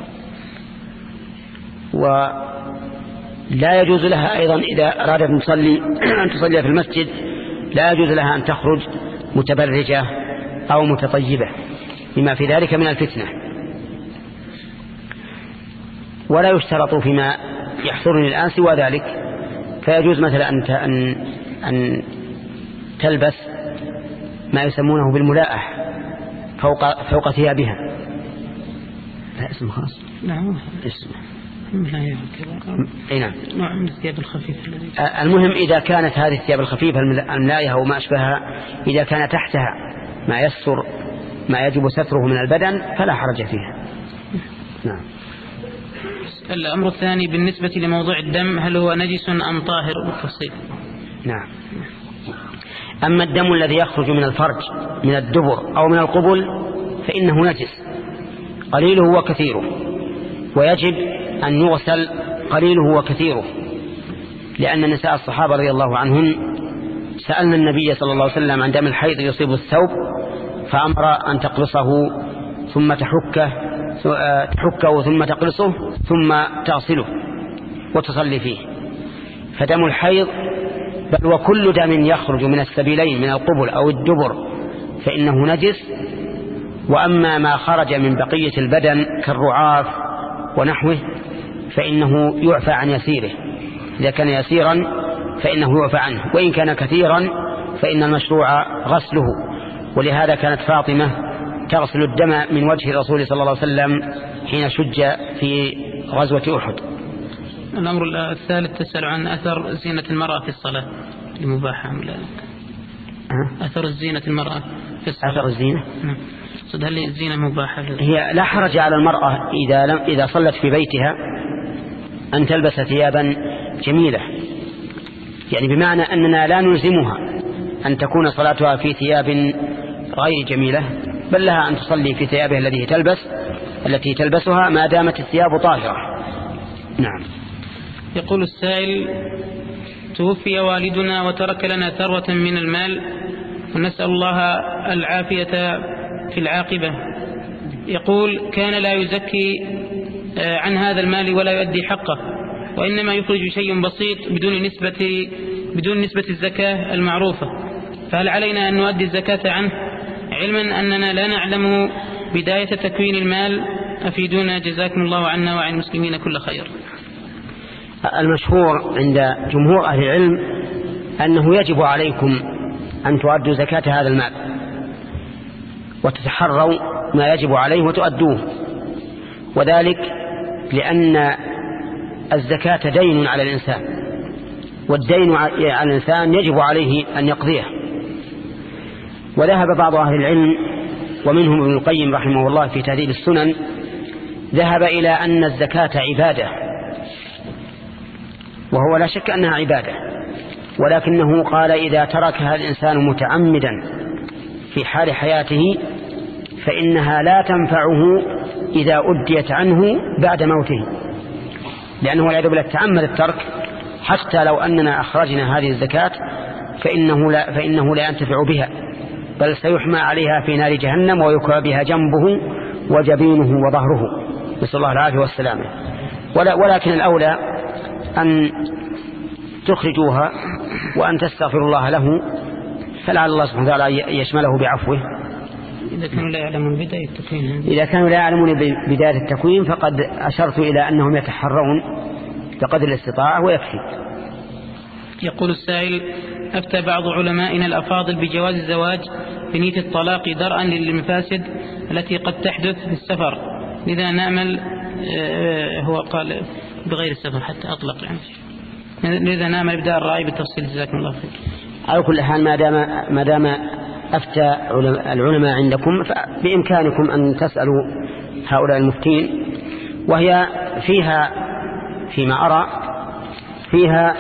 ولا يجوز لها أيضا إذا أرادت أن تصلي أن تصلي في المسجد لا يجوز لها أن تخرج متبرجة أو متطيبة بما في ذلك من الفتنة. ولا يشترط فيما يحصرني الآن سوى ذلك، فيجوز مثلا أن أن تلبس ما يسمونه بالملاءح فوق فوق ثيابها. لا اسم خاص. نعم اسم. اي نعم. نوع من الثياب الخفيفة. المهم إذا كانت هذه الثياب الخفيفة الملاية أو ما أشبهها إذا كان تحتها ما يستر ما يجب ستره من البدن فلا حرج فيها. نعم. الأمر الثاني بالنسبة لموضوع الدم، هل هو نجس أم طاهر بالتفصيل؟ نعم. أما الدم الذي يخرج من الفرج من الدبر أو من القبل فإنه نجس قليله وكثيره، ويجب أن يغسل قليله وكثيره، لأن نساء الصحابة رضي الله عنهم سألنا النبي صلى الله عليه وسلم عن دم الحيض يصيب الثوب فأمر أن تقلصه ثم تحكه تحكه ثم تقلصه ثم تغسله وتصلي فيه. فدم الحيض بل وكل دم يخرج من السبيلين من القبل أو الدبر فإنه نجس. وأما ما خرج من بقية البدن كالرعاف ونحوه فإنه يعفى عن يسيره، إذا كان يسيرا فإنه يعفى عنه، وإن كان كثيرا فإن المشروع غسله. ولهذا كانت فاطمة تغسل الدم من وجه الرسول صلى الله عليه وسلم حين شج في غزوة أحد. الأمر الثالث تسأل عن أثر زينة المرأة في الصلاة المباحة أم لا؟ أه؟ أثر الزينة المرأة في الصلاة. أثر الزينة نعم. هل الزينة مباحة؟ هي لا حرج على المرأة إذا لم إذا صلت في بيتها أن تلبس ثيابا جميلة، يعني بمعنى أننا لا نلزمها أن تكون صلاتها في ثياب غير جميلة، بل لها أن تصلي في ثيابها التي تلبس التي تلبسها ما دامت الثياب طاهرة. نعم. يقول السائل: توفي والدنا وترك لنا ثروة من المال ونسأل الله العافية في العاقبة. يقول: كان لا يزكي عن هذا المال ولا يؤدي حقه، وإنما يخرج شيء بسيط بدون نسبة بدون نسبة الزكاة المعروفة، فهل علينا أن نؤدي الزكاة عنه علما أننا لا نعلم بداية تكوين المال؟ أفيدونا جزاكم الله عنا وعن المسلمين كل خير. المشهور عند جمهور أهل العلم أنه يجب عليكم أن تؤدوا زكاة هذا المال وتتحروا ما يجب عليه وتؤدوه، وذلك لأن الزكاة دين على الإنسان، والدين على الإنسان يجب عليه أن يقضيه. وذهب بعض أهل العلم ومنهم ابن القيم رحمه الله في تهذيب السنن ذهب إلى أن الزكاة عبادة، وهو لا شك أنها عبادة، ولكنه قال إذا تركها الإنسان متعمدا في حال حياته فإنها لا تنفعه إذا أديت عنه بعد موته، لأنه والعياذ بالله تعمد الترك، حتى لو أننا أخرجنا هذه الزكاة فإنه لا, فإنه لا ينتفع بها، بل سيحمى عليها في نار جهنم ويكوى بها جنبه وجبينه وظهره، نسأل الله العافية والسلامة. ولكن الأولى أن تخرجوها وأن تستغفروا الله له، فلعل الله سبحانه وتعالى يشمله بعفوه. إذا كانوا لا يعلمون بداية التكوين إذا كانوا لا يعلمون بداية التكوين فقد أشرت إلى أنهم يتحرون بقدر الاستطاعة ويكفي. يقول السائل: أفتى بعض علمائنا الأفاضل بجواز الزواج بنية الطلاق درءا للمفاسد التي قد تحدث في السفر، لذا نأمل هو قال بغير السفر حتى أطلق يعني لذا نأمل إبداء الرأي بالتفصيل جزاكم الله خير. على كل حال ما دام ما دام أفتى العلماء عندكم فبإمكانكم أن تسألوا هؤلاء المفتين، وهي فيها فيما أرى فيها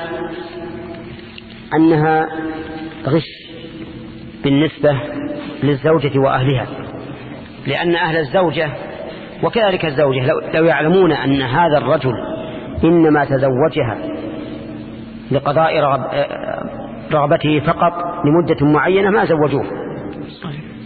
أنها غش بالنسبة للزوجة وأهلها، لأن أهل الزوجة وكذلك الزوجة لو, لو يعلمون أن هذا الرجل إنما تزوجها لقضاء رغب رغبته فقط لمدة معينة ما زوجوه،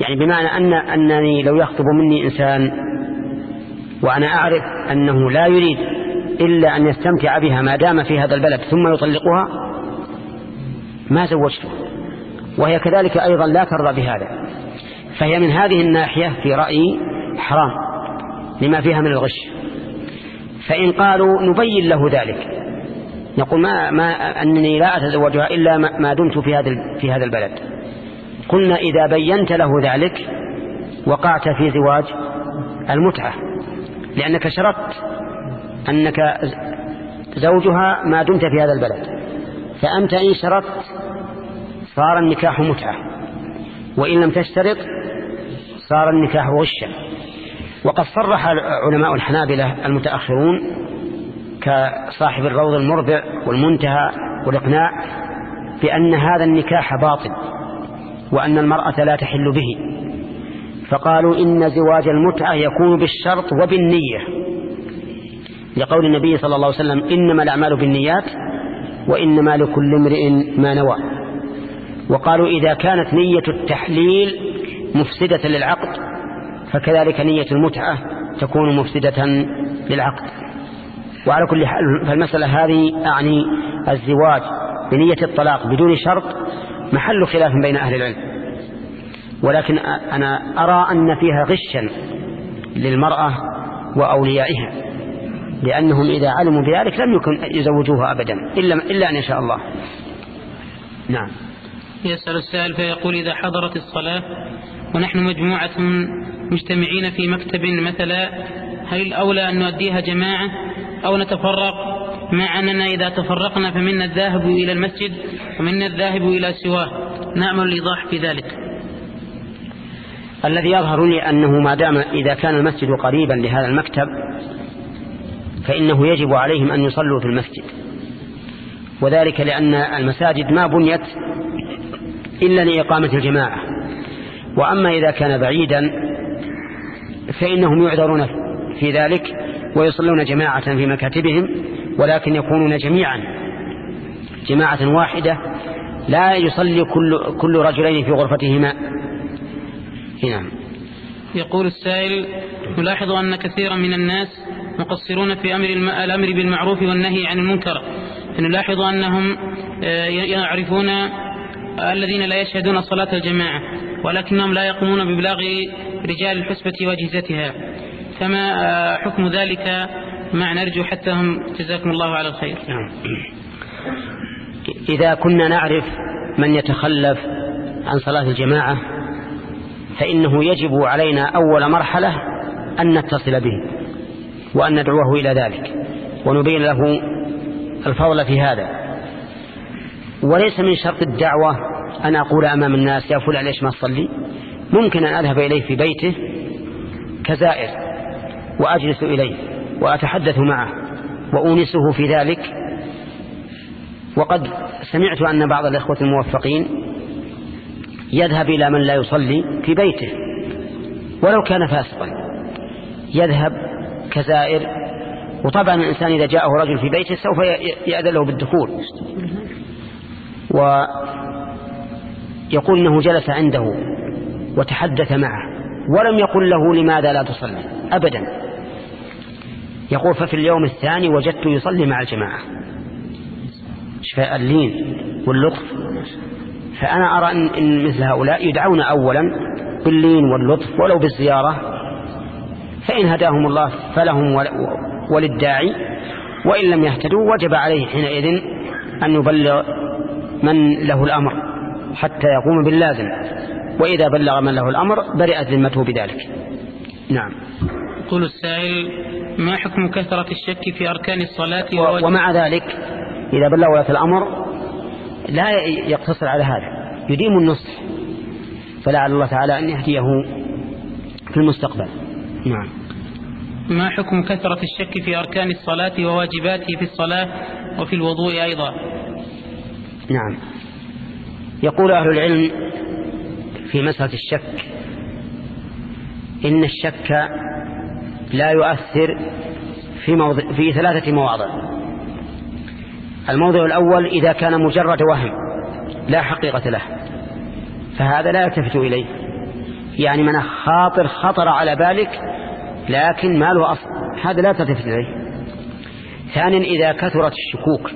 يعني بمعنى أن أنني لو يخطب مني إنسان وأنا أعرف أنه لا يريد إلا أن يستمتع بها ما دام في هذا البلد ثم يطلقها ما زوجته، وهي كذلك أيضا لا ترضى بهذا، فهي من هذه الناحية في رأيي حرام لما فيها من الغش. فإن قالوا نبين له ذلك، نقول ما, ما أنني لا أتزوجها إلا ما دمت في هذا في هذا البلد. قلنا إذا بينت له ذلك وقعت في زواج المتعة، لأنك شرطت أنك زوجها ما دمت في هذا البلد، فأنت إن شرطت صار النكاح متعة، وإن لم تشترط صار النكاح غشا. وقد صرح علماء الحنابلة المتأخرون كصاحب الروض المربع والمنتهى والإقناع بأن هذا النكاح باطل وأن المرأة لا تحل به، فقالوا إن زواج المتعة يكون بالشرط وبالنية، لقول النبي صلى الله عليه وسلم إنما الأعمال بالنيات وإنما لكل امرئ ما نوى. وقالوا إذا كانت نية التحليل مفسدة للعقد فكذلك نية المتعة تكون مفسدة للعقد. وعلى كل حال فالمسألة هذه أعني الزواج بنية الطلاق بدون شرط محل خلاف بين أهل العلم، ولكن أنا أرى أن فيها غشا للمرأة وأوليائها، لأنهم إذا علموا بذلك لم يكن يزوجوها أبدا إلا, إلا أن يشاء الله. نعم. يسأل السائل فيقول إذا حضرت الصلاة ونحن مجموعة مجتمعين في مكتب مثلا، هل الأولى أن نؤديها جماعة أو نتفرق، مع أننا إذا تفرقنا فمنا الذاهب إلى المسجد ومنا الذاهب إلى سواه؟ نعمل الإيضاح في ذلك. الذي يظهر لي أنه ما دام إذا كان المسجد قريبا لهذا المكتب فإنه يجب عليهم أن يصلوا في المسجد، وذلك لأن المساجد ما بنيت إلا لإقامة الجماعة. وأما إذا كان بعيدا فإنهم يعذرون في ذلك ويصلون جماعة في مكاتبهم، ولكن يكونون جميعا جماعة واحدة لا يصلي كل, كل رجلين في غرفتهما. نعم. يقول السائل نلاحظ أن كثيرا من الناس مقصرون في أمر الأمر بالمعروف والنهي عن المنكر، فنلاحظ أنهم يعرفون الذين لا يشهدون صلاة الجماعة ولكنهم لا يقومون ببلاغ رجال الحسبة وأجهزتها، فما حكم ذلك؟ مع نرجو حتى هم جزاكم الله على الخير. إذا كنا نعرف من يتخلف عن صلاة الجماعة فإنه يجب علينا أول مرحلة أن نتصل به وأن ندعوه إلى ذلك ونبين له الفضل في هذا. وليس من شرط الدعوة أن أقول أمام الناس يا فلان ليش ما تصلي، ممكن أن أذهب إليه في بيته كزائر وأجلس إليه وأتحدث معه وأونسه في ذلك. وقد سمعت أن بعض الإخوة الموفقين يذهب إلى من لا يصلي في بيته ولو كان فاسقا، يذهب كزائر. وطبعا الإنسان إذا جاءه رجل في بيته سوف يأذن له بالدخول، ويقول إنه جلس عنده وتحدث معه ولم يقل له لماذا لا تصلي أبدا، يقول ففي اليوم الثاني وجدت يصلي مع الجماعة. شفاء اللين واللطف. فأنا أرى أن مثل هؤلاء يدعون أولا باللين واللطف ولو بالزيارة، فإن هداهم الله فلهم وللداعي، وإن لم يهتدوا وجب عليه حينئذ أن يبلغ من له الأمر حتى يقوم باللازم، وإذا بلغ من له الأمر برئت ذمته بذلك. نعم. يقول السائل ما حكم كثرة الشك في أركان الصلاة و... ومع ذلك إذا بلغ ولاة الأمر لا يقتصر على هذا، يديم النصح، فلعل الله تعالى أن يهديه في المستقبل. نعم. ما حكم كثرة الشك في أركان الصلاة وواجباته في الصلاة وفي الوضوء أيضا؟ نعم. يقول أهل العلم في مسألة الشك إن الشك لا يؤثر في, موضع في ثلاثة مواضع. الموضع الأول إذا كان مجرد وهم لا حقيقة له فهذا لا يلتفت إليه، يعني من خاطر خطر على بالك لكن ما له أصل، هذا لا تلتفت إليه. ثانيا إذا كثرت الشكوك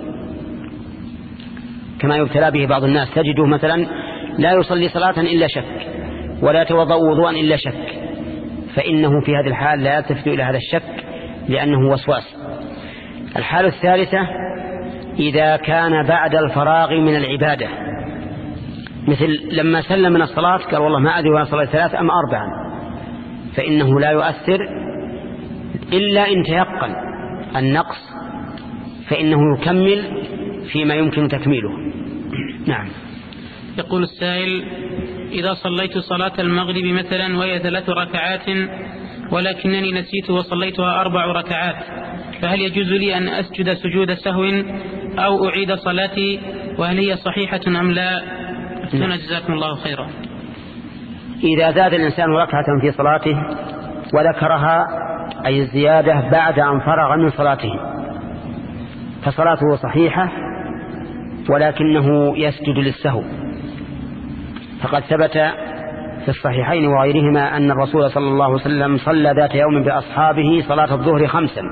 كما يبتلى به بعض الناس، تجده مثلا لا يصلي صلاة إلا شك ولا يتوضأ وضوءا إلا شك، فإنه في هذه الحال لا يلتفت إلى هذا الشك لأنه وسواس. الحالة الثالثة إذا كان بعد الفراغ من العبادة، مثل لما سلم من الصلاة قال والله ما أدري وأنا صليت ثلاث أم أربعا، فإنه لا يؤثر إلا إن تيقن النقص، فإنه يكمل فيما يمكن تكميله. نعم. يقول السائل: إذا صليت صلاة المغرب مثلا وهي ثلاث ركعات ولكنني نسيت وصليتها أربع ركعات، فهل يجوز لي أن أسجد سجود سهو أو أعيد صلاتي؟ وهل هي صحيحة أم لا؟ أفتنا جزاكم الله خيرا. إذا زاد الإنسان ركعة في صلاته وذكرها أي الزيادة بعد أن فرغ من صلاته فصلاته صحيحة، ولكنه يسجد للسهو، فقد ثبت في الصحيحين وغيرهما أن الرسول صلى الله عليه وسلم صلى ذات يوم بأصحابه صلاة الظهر خمسا،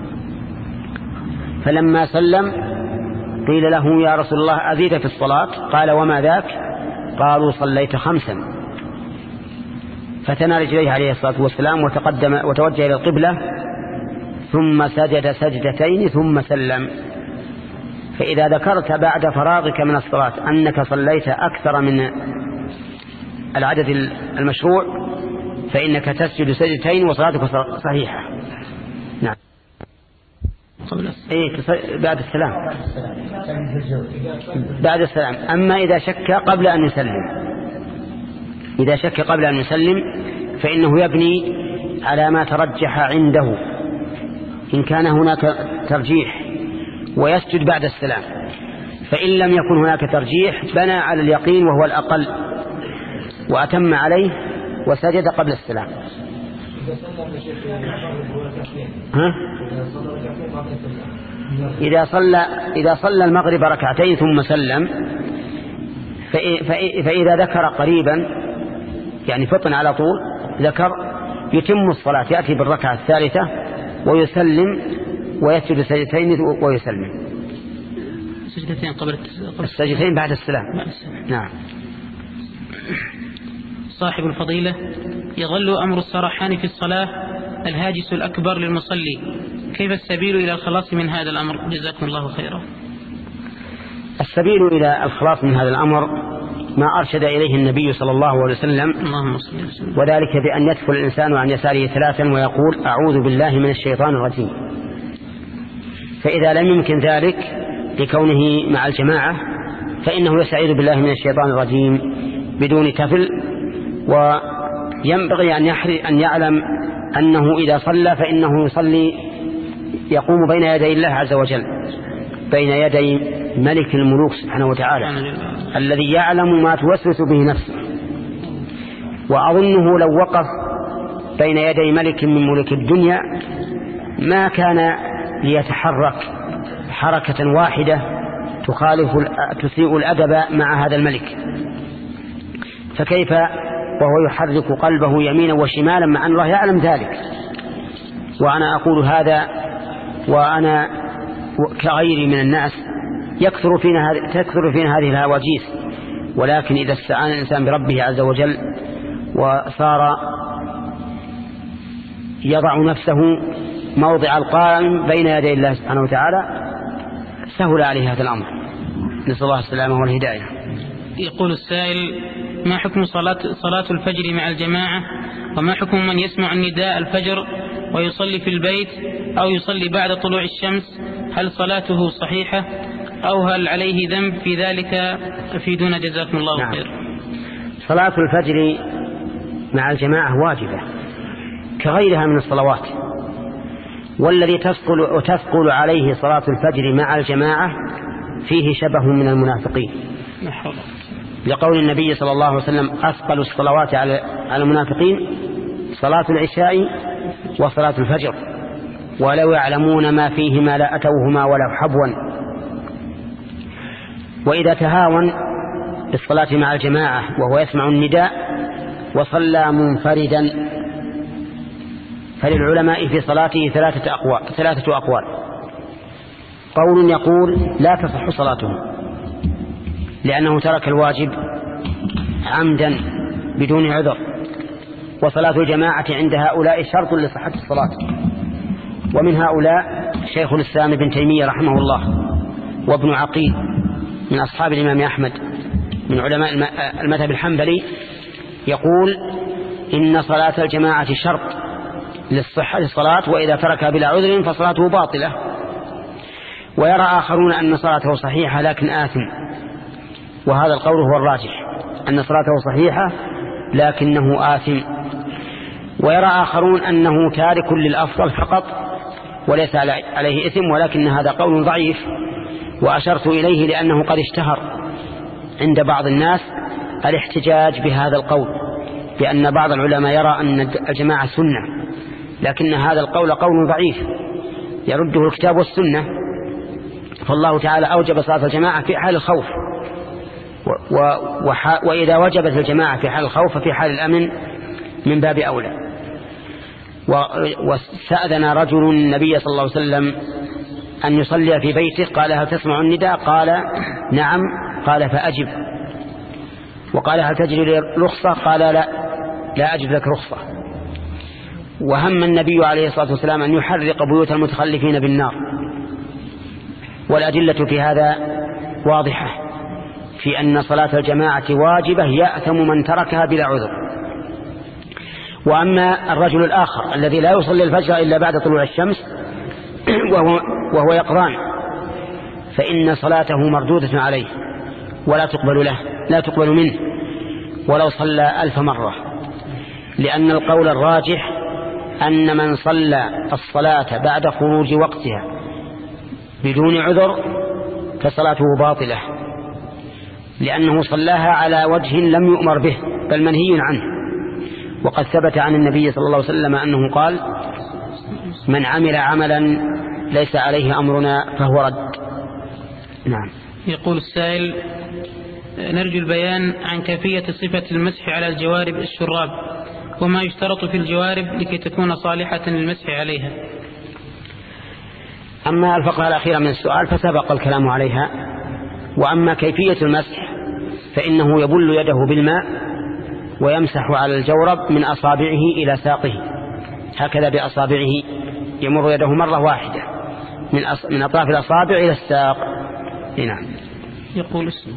فلما سلم قيل له يا رسول الله أزيد في الصلاة؟ قال وما ذاك؟ قالوا صليت خمسا، فتنى رجليه عليه الصلاة والسلام وتقدم وتوجه إلى القبلة ثم سجد سجدتين ثم سلم. فإذا ذكرت بعد فراغك من الصلاة أنك صليت أكثر من العدد المشروع فإنك تسجد سجدتين وصلاتك صحيحة. نعم. إيه بعد السلام بعد السلام. أما إذا شك قبل أن يسلم إذا شك قبل أن يسلم فإنه يبني على ما ترجح عنده إن كان هناك ترجيح ويسجد بعد السلام، فإن لم يكن هناك ترجيح بنى على اليقين وهو الأقل وأتم عليه وسجد قبل السلام. ها؟ إذا صلى إذا صلى المغرب ركعتين ثم سلم فإذا ذكر قريبا يعني فطن على طول ذكر يتم الصلاة، يأتي بالركعة الثالثة ويسلم ويسجد سجدتين ويسلم. سجدتين قبل السجدتين بعد السلام. نعم. صاحب الفضيلة: يظل أمر السرحان في الصلاة الهاجس الأكبر للمصلي، كيف السبيل إلى الخلاص من هذا الأمر؟ جزاكم الله خيرا. السبيل إلى الخلاص من هذا الأمر ما أرشد إليه النبي صلى الله عليه وسلم، وذلك بأن يدخل الإنسان عن يساره ثلاثا ويقول أعوذ بالله من الشيطان الرجيم. فإذا لم يمكن ذلك لكونه مع الجماعة فإنه يستعيذ بالله من الشيطان الرجيم بدون تفل، وينبغي أن يعلم أنه إذا صلى فإنه يصلي يقوم بين يدي الله عز وجل، بين يدي ملك الملوك سبحانه وتعالى الذي يعلم ما توسوس به نفسه. وأظنه لو وقف بين يدي ملك من ملوك الدنيا ما كان ليتحرك حركة واحدة تخالف تسيء الأدب مع هذا الملك، فكيف وهو يحرك قلبه يمينا وشمالا مع أن الله يعلم ذلك. وأنا أقول هذا وأنا كغيري من الناس يكثر فينا تكثر فينا هذه الهواجيس، ولكن إذا استعان الإنسان بربه عز وجل وصار يضع نفسه موضع القائم بين يدي الله سبحانه وتعالى سهل عليه هذا الأمر. نسأل الله السلامة والهداية. يقول السائل: ما حكم صلاة, صلاة الفجر مع الجماعة؟ وما حكم من يسمع النداء الفجر ويصلي في البيت أو يصلي بعد طلوع الشمس؟ هل صلاته صحيحة أو هل عليه ذنب في ذلك؟ أفيدونا جزاكم الله نعم. خير. صلاة الفجر مع الجماعة واجبة كغيرها من الصلوات، والذي تثقل, وتثقل عليه صلاة الفجر مع الجماعة فيه شبه من المنافقين، لقول النبي صلى الله عليه وسلم: أثقل الصلوات على المنافقين صلاة العشاء وصلاة الفجر ولو يعلمون ما فيهما لا أتوهما ولو حبوا. وإذا تهاون بالصلاة مع الجماعة وهو يسمع النداء وصلى منفردا فللعلماء في صلاته ثلاثة أقوال, ثلاثة أقوال. قول يقول لا تصح صلاته لأنه ترك الواجب عمدا بدون عذر، وصلاة الجماعة عند هؤلاء شرط لصحة الصلاة. ومن هؤلاء شيخ الإسلام ابن تيمية رحمه الله وابن عقيل من أصحاب الإمام أحمد من علماء المذهب الحنبلي يقول إن صلاة الجماعة شرط للصحة للصلاة، وإذا تركها بلا عذر فصلاته باطلة. ويرى آخرون أن صلاته صحيحة لكن آثم، وهذا القول هو الراجح أن صلاته صحيحة لكنه آثم. ويرى آخرون أنه تارك للأفضل فقط وليس عليه إثم، ولكن هذا قول ضعيف وأشرت إليه لأنه قد اشتهر عند بعض الناس الاحتجاج بهذا القول، بأن بعض العلماء يرى أن الجماعة سنة، لكن هذا القول قول ضعيف يرده الكتاب والسنة. فالله تعالى أوجب صلاة الجماعة في حال الخوف، و وإذا وجبت الجماعة في حال الخوف ففي حال الأمن من باب أولى. واستأذن رجل النبي صلى الله عليه وسلم أن يصلي في بيته، قال هل تسمع النداء؟ قال نعم. قال فأجب. وقال هل تجد لي رخصة؟ قال لا لا أجد لك رخصة. وهم النبي عليه الصلاة والسلام أن يحرق بيوت المتخلفين بالنار، والأدلة في هذا واضحة في أن صلاة الجماعة واجبة يأثم من تركها بلا عذر. وأما الرجل الآخر الذي لا يصلي الفجر إلا بعد طلوع الشمس وهو, وهو يقظان، فإن صلاته مردودة عليه ولا تقبل له لا تقبل منه ولو صلى ألف مرة، لأن القول الراجح أن من صلى الصلاة بعد خروج وقتها بدون عذر فصلاته باطلة، لأنه صلاها على وجه لم يؤمر به بل منهي عنه. وقد ثبت عن النبي صلى الله عليه وسلم أنه قال من عمل عملا ليس عليه أمرنا فهو رد. نعم. يقول السائل نرجو البيان عن كيفية صفة المسح على الجوارب الشراب، وما يشترط في الجوارب لكي تكون صالحة للمسح عليها. أما الفقرة الأخيرة من السؤال فسبق الكلام عليها. وأما كيفية المسح فإنه يبل يده بالماء ويمسح على الجورب من أصابعه إلى ساقه، هكذا بأصابعه يمر يده مرة واحدة من من أطراف الأصابع إلى الساق. نعم. يقول اسم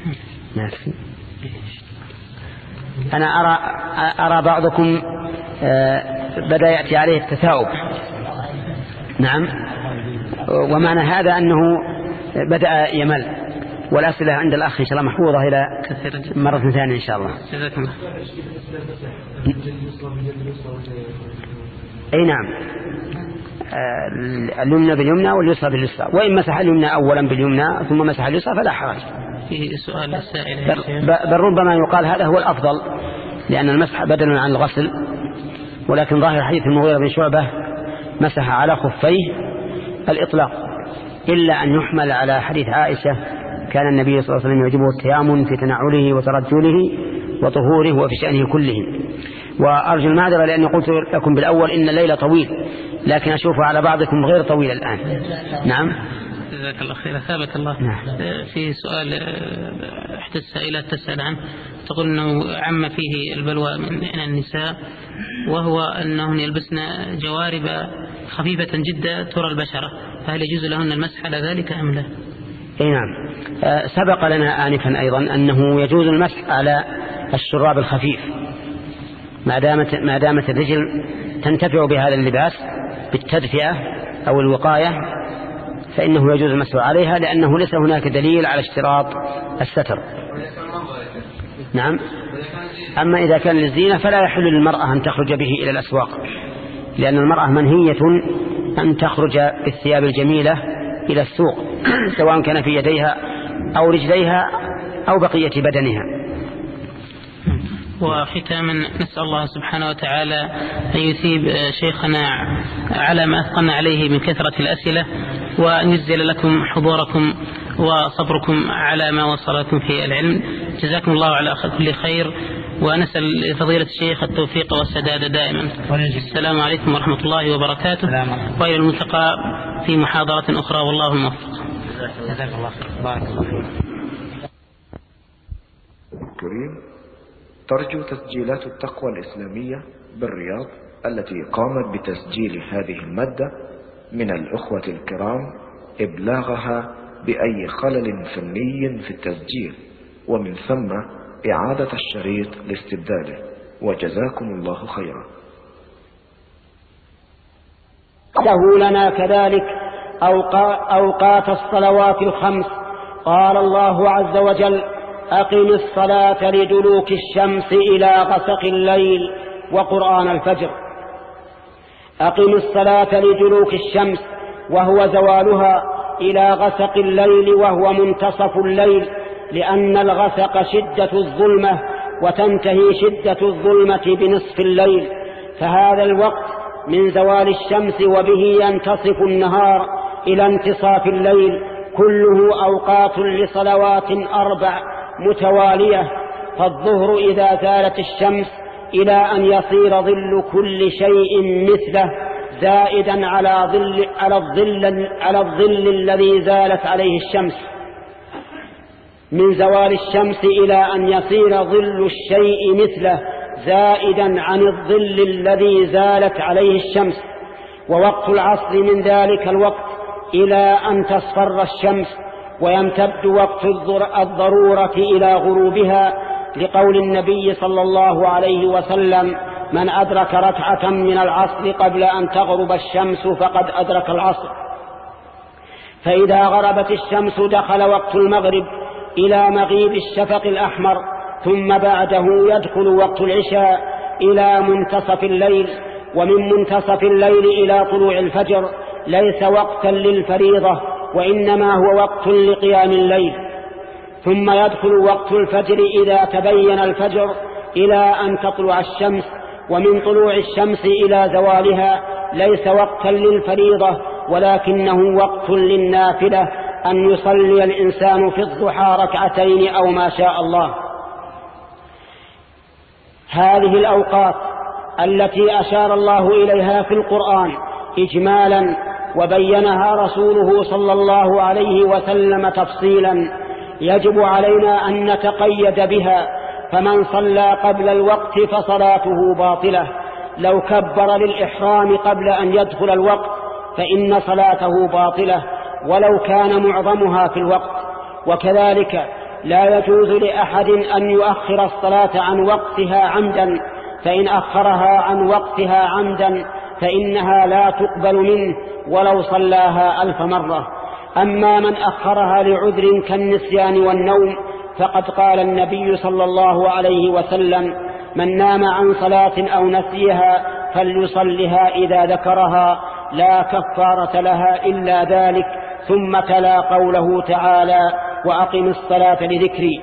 أنا أرى أرى بعضكم بدأ يأتي عليه التثاؤب. نعم. ومعنى هذا أنه بدأ يمل، والأسئلة عند الأخ إن شاء الله محفوظة إلى مرة ثانية إن شاء الله. أي نعم، اليمنى باليمنى واليسرى باليسرى، وإن مسح اليمنى أولا باليمنى ثم مسح اليسرى فلا حرج. في سؤال السائل بل ربما يقال هذا هو الأفضل، لأن المسح بدل عن الغسل. ولكن ظاهر حديث المغيرة بن شعبة مسح على خفيه الإطلاق، إلا أن يحمل على حديث عائشة كان النبي صلى الله عليه وسلم يعجبه التيامن في تنعله وترجله وطهوره وفي شأنه كله. وأرجو المعذرة لأني قلت لكم بالأول إن الليل طويل، لكن أشوفه على بعضكم غير طويل الآن. نعم. جزاك الله خير. ثابت الله. نعم. في سؤال إحدى السائلات تسأل عنه، تقول أنه عم فيه البلوى من النساء، وهو أنهن يلبسن جوارب خفيفة جدا ترى البشرة، فهل يجوز لهن المسح على ذلك أم لا؟ اي نعم. أه سبق لنا آنفا أيضا أنه يجوز المسح على الشراب الخفيف ما دامت, ما دامت الرجل تنتفع بهذا اللباس بالتدفئة أو الوقاية، فإنه يجوز المسح عليها، لأنه ليس هناك دليل على اشتراط الستر. نعم. أما إذا كان للزينة فلا يحل للمرأة أن تخرج به إلى الأسواق، لأن المرأة منهية أن تخرج بالثياب الجميلة إلى السوق سواء كان في يديها أو رجليها أو بقية بدنها. وختاما نسأل الله سبحانه وتعالى أن يثيب شيخنا على ما أثقلنا عليه من كثرة الأسئلة، وأن يجزل لكم حضوركم وصبركم على ما وصلكم في العلم. جزاكم الله على كل خير، ونسأل فضيلة الشيخ التوفيق والسداد دائما. السلام عليكم ورحمة الله وبركاته، وإلى الملتقى في محاضرة أخرى والله الموفق. جزاك الله خير. بارك الله فيك. كريم ترجو تسجيلات التقوى الإسلامية بالرياض التي قامت بتسجيل هذه المادة من الأخوة الكرام إبلاغها بأي خلل فني في التسجيل، ومن ثم إعادة الشريط لاستبداله، وجزاكم الله خيرا. له لنا كذلك أوقات الصلوات الخمس. قال الله عز وجل: أقم الصلاة لدلوك الشمس إلى غسق الليل وقرآن الفجر. أقم الصلاة لدلوك الشمس وهو زوالها إلى غسق الليل وهو منتصف الليل، لأن الغسق شدة الظلمة، وتنتهي شدة الظلمة بنصف الليل، فهذا الوقت من زوال الشمس وبه ينتصف النهار إلى انتصاف الليل كله أوقات لصلوات أربع متوالية. فالظهر إذا زالت الشمس إلى أن يصير ظل كل شيء مثله زائدا على ظل على الظل على الظل الذي زالت عليه الشمس، من زوال الشمس إلى أن يصير ظل الشيء مثله زائدا عن الظل الذي زالت عليه الشمس. ووقت العصر من ذلك الوقت إلى أن تصفر الشمس، ويمتد وقت الضرورة إلى غروبها، لقول النبي صلى الله عليه وسلم: من أدرك ركعة من العصر قبل أن تغرب الشمس فقد أدرك العصر. فإذا غربت الشمس دخل وقت المغرب إلى مغيب الشفق الأحمر، ثم بعده يدخل وقت العشاء إلى منتصف الليل، ومن منتصف الليل إلى طلوع الفجر ليس وقتا للفريضة، وإنما هو وقت لقيام الليل. ثم يدخل وقت الفجر إذا تبين الفجر إلى أن تطلع الشمس، ومن طلوع الشمس إلى زوالها ليس وقتا للفريضة، ولكنه وقت للنافلة، أن يصلي الإنسان في الضحى ركعتين أو ما شاء الله. هذه الأوقات التي أشار الله إليها في القرآن إجمالا، وبينها رسوله صلى الله عليه وسلم تفصيلا، يجب علينا أن نتقيد بها. فمن صلى قبل الوقت فصلاته باطلة، لو كبر للإحرام قبل أن يدخل الوقت فإن صلاته باطلة ولو كان معظمها في الوقت. وكذلك لا يجوز لأحد أن يؤخر الصلاة عن وقتها عمدا، فإن أخرها عن وقتها عمدا فإنها لا تقبل منه ولو صلاها ألف مرة. أما من أخرها لعذر كالنسيان والنوم فقد قال النبي صلى الله عليه وسلم: من نام عن صلاة أو نسيها فليصلها إذا ذكرها، لا كفارة لها إلا ذلك. ثم تلا قوله تعالى: وأقم الصلاة لذكري.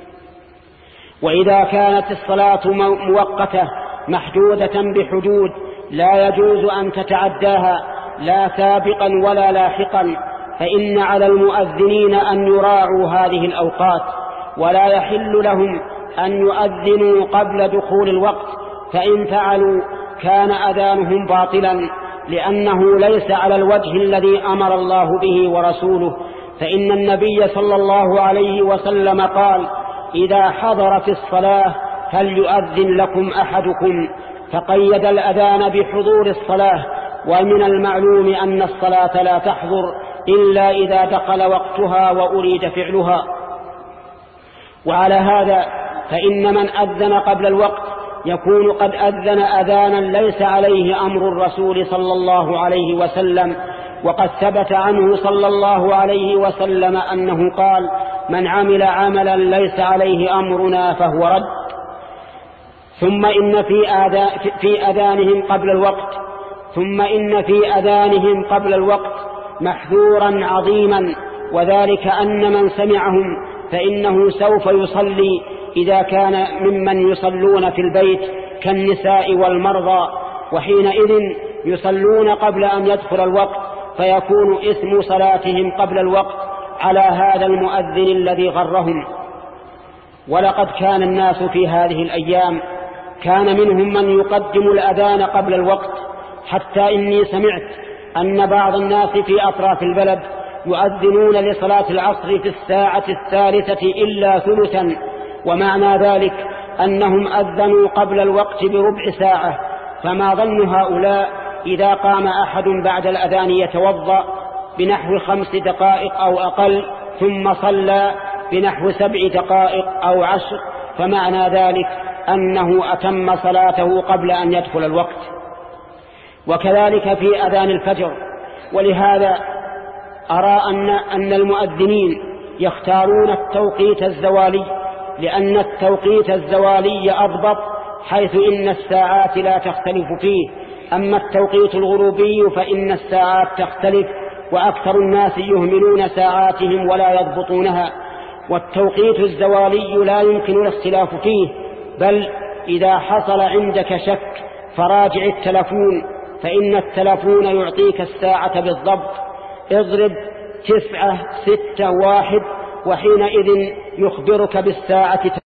وإذا كانت الصلاة مؤقتة محدودة بحدود لا يجوز أن تتعداها لا سابقا ولا لاحقا، فإن على المؤذنين أن يراعوا هذه الأوقات، ولا يحل لهم أن يؤذنوا قبل دخول الوقت، فإن فعلوا كان أذانهم باطلا، لأنه ليس على الوجه الذي أمر الله به ورسوله. فإن النبي صلى الله عليه وسلم قال: إذا حضرت الصلاة فليؤذن لكم أحدكم، فقيد الأذان بحضور الصلاة. ومن المعلوم أن الصلاة لا تحضر إلا إذا دخل وقتها وأريد فعلها. وعلى هذا فإن من أذن قبل الوقت يكون قد أذن أذانا ليس عليه أمر الرسول صلى الله عليه وسلم، وقد ثبت عنه صلى الله عليه وسلم أنه قال: من عمل عملا ليس عليه أمرنا فهو رد. ثم إن في, آذان في أذانهم قبل الوقت ثم إن في أذانهم قبل الوقت محذورا عظيما، وذلك أن من سمعهم فإنه سوف يصلي إذا كان ممن يصلون في البيت كالنساء والمرضى، وحينئذ يصلون قبل أن يدخل الوقت، فيكون إثم صلاتهم قبل الوقت على هذا المؤذن الذي غرهم. ولقد كان الناس في هذه الأيام كان منهم من يقدم الأذان قبل الوقت، حتى إني سمعت أن بعض الناس في أطراف البلد يؤذنون لصلاة العصر في الساعة الثالثة إلا ثلثا، ومعنى ذلك أنهم أذنوا قبل الوقت بربع ساعة. فما ظن هؤلاء إذا قام أحد بعد الأذان يتوضأ بنحو خمس دقائق أو أقل ثم صلى بنحو سبع دقائق أو عشر، فمعنى ذلك أنه أتم صلاته قبل أن يدخل الوقت. وكذلك في أذان الفجر. ولهذا أرى أن, أن المؤذنين يختارون التوقيت الزوالي، لأن التوقيت الزوالي أضبط، حيث إن الساعات لا تختلف فيه. أما التوقيت الغروبي فإن الساعات تختلف، وأكثر الناس يهملون ساعاتهم ولا يضبطونها. والتوقيت الزوالي لا يمكن الاختلاف فيه، بل إذا حصل عندك شك فراجع التلفون، فإن التلفون يعطيك الساعة بالضبط. اضرب تسعة ستة واحد وحينئذ يخبرك بالساعة.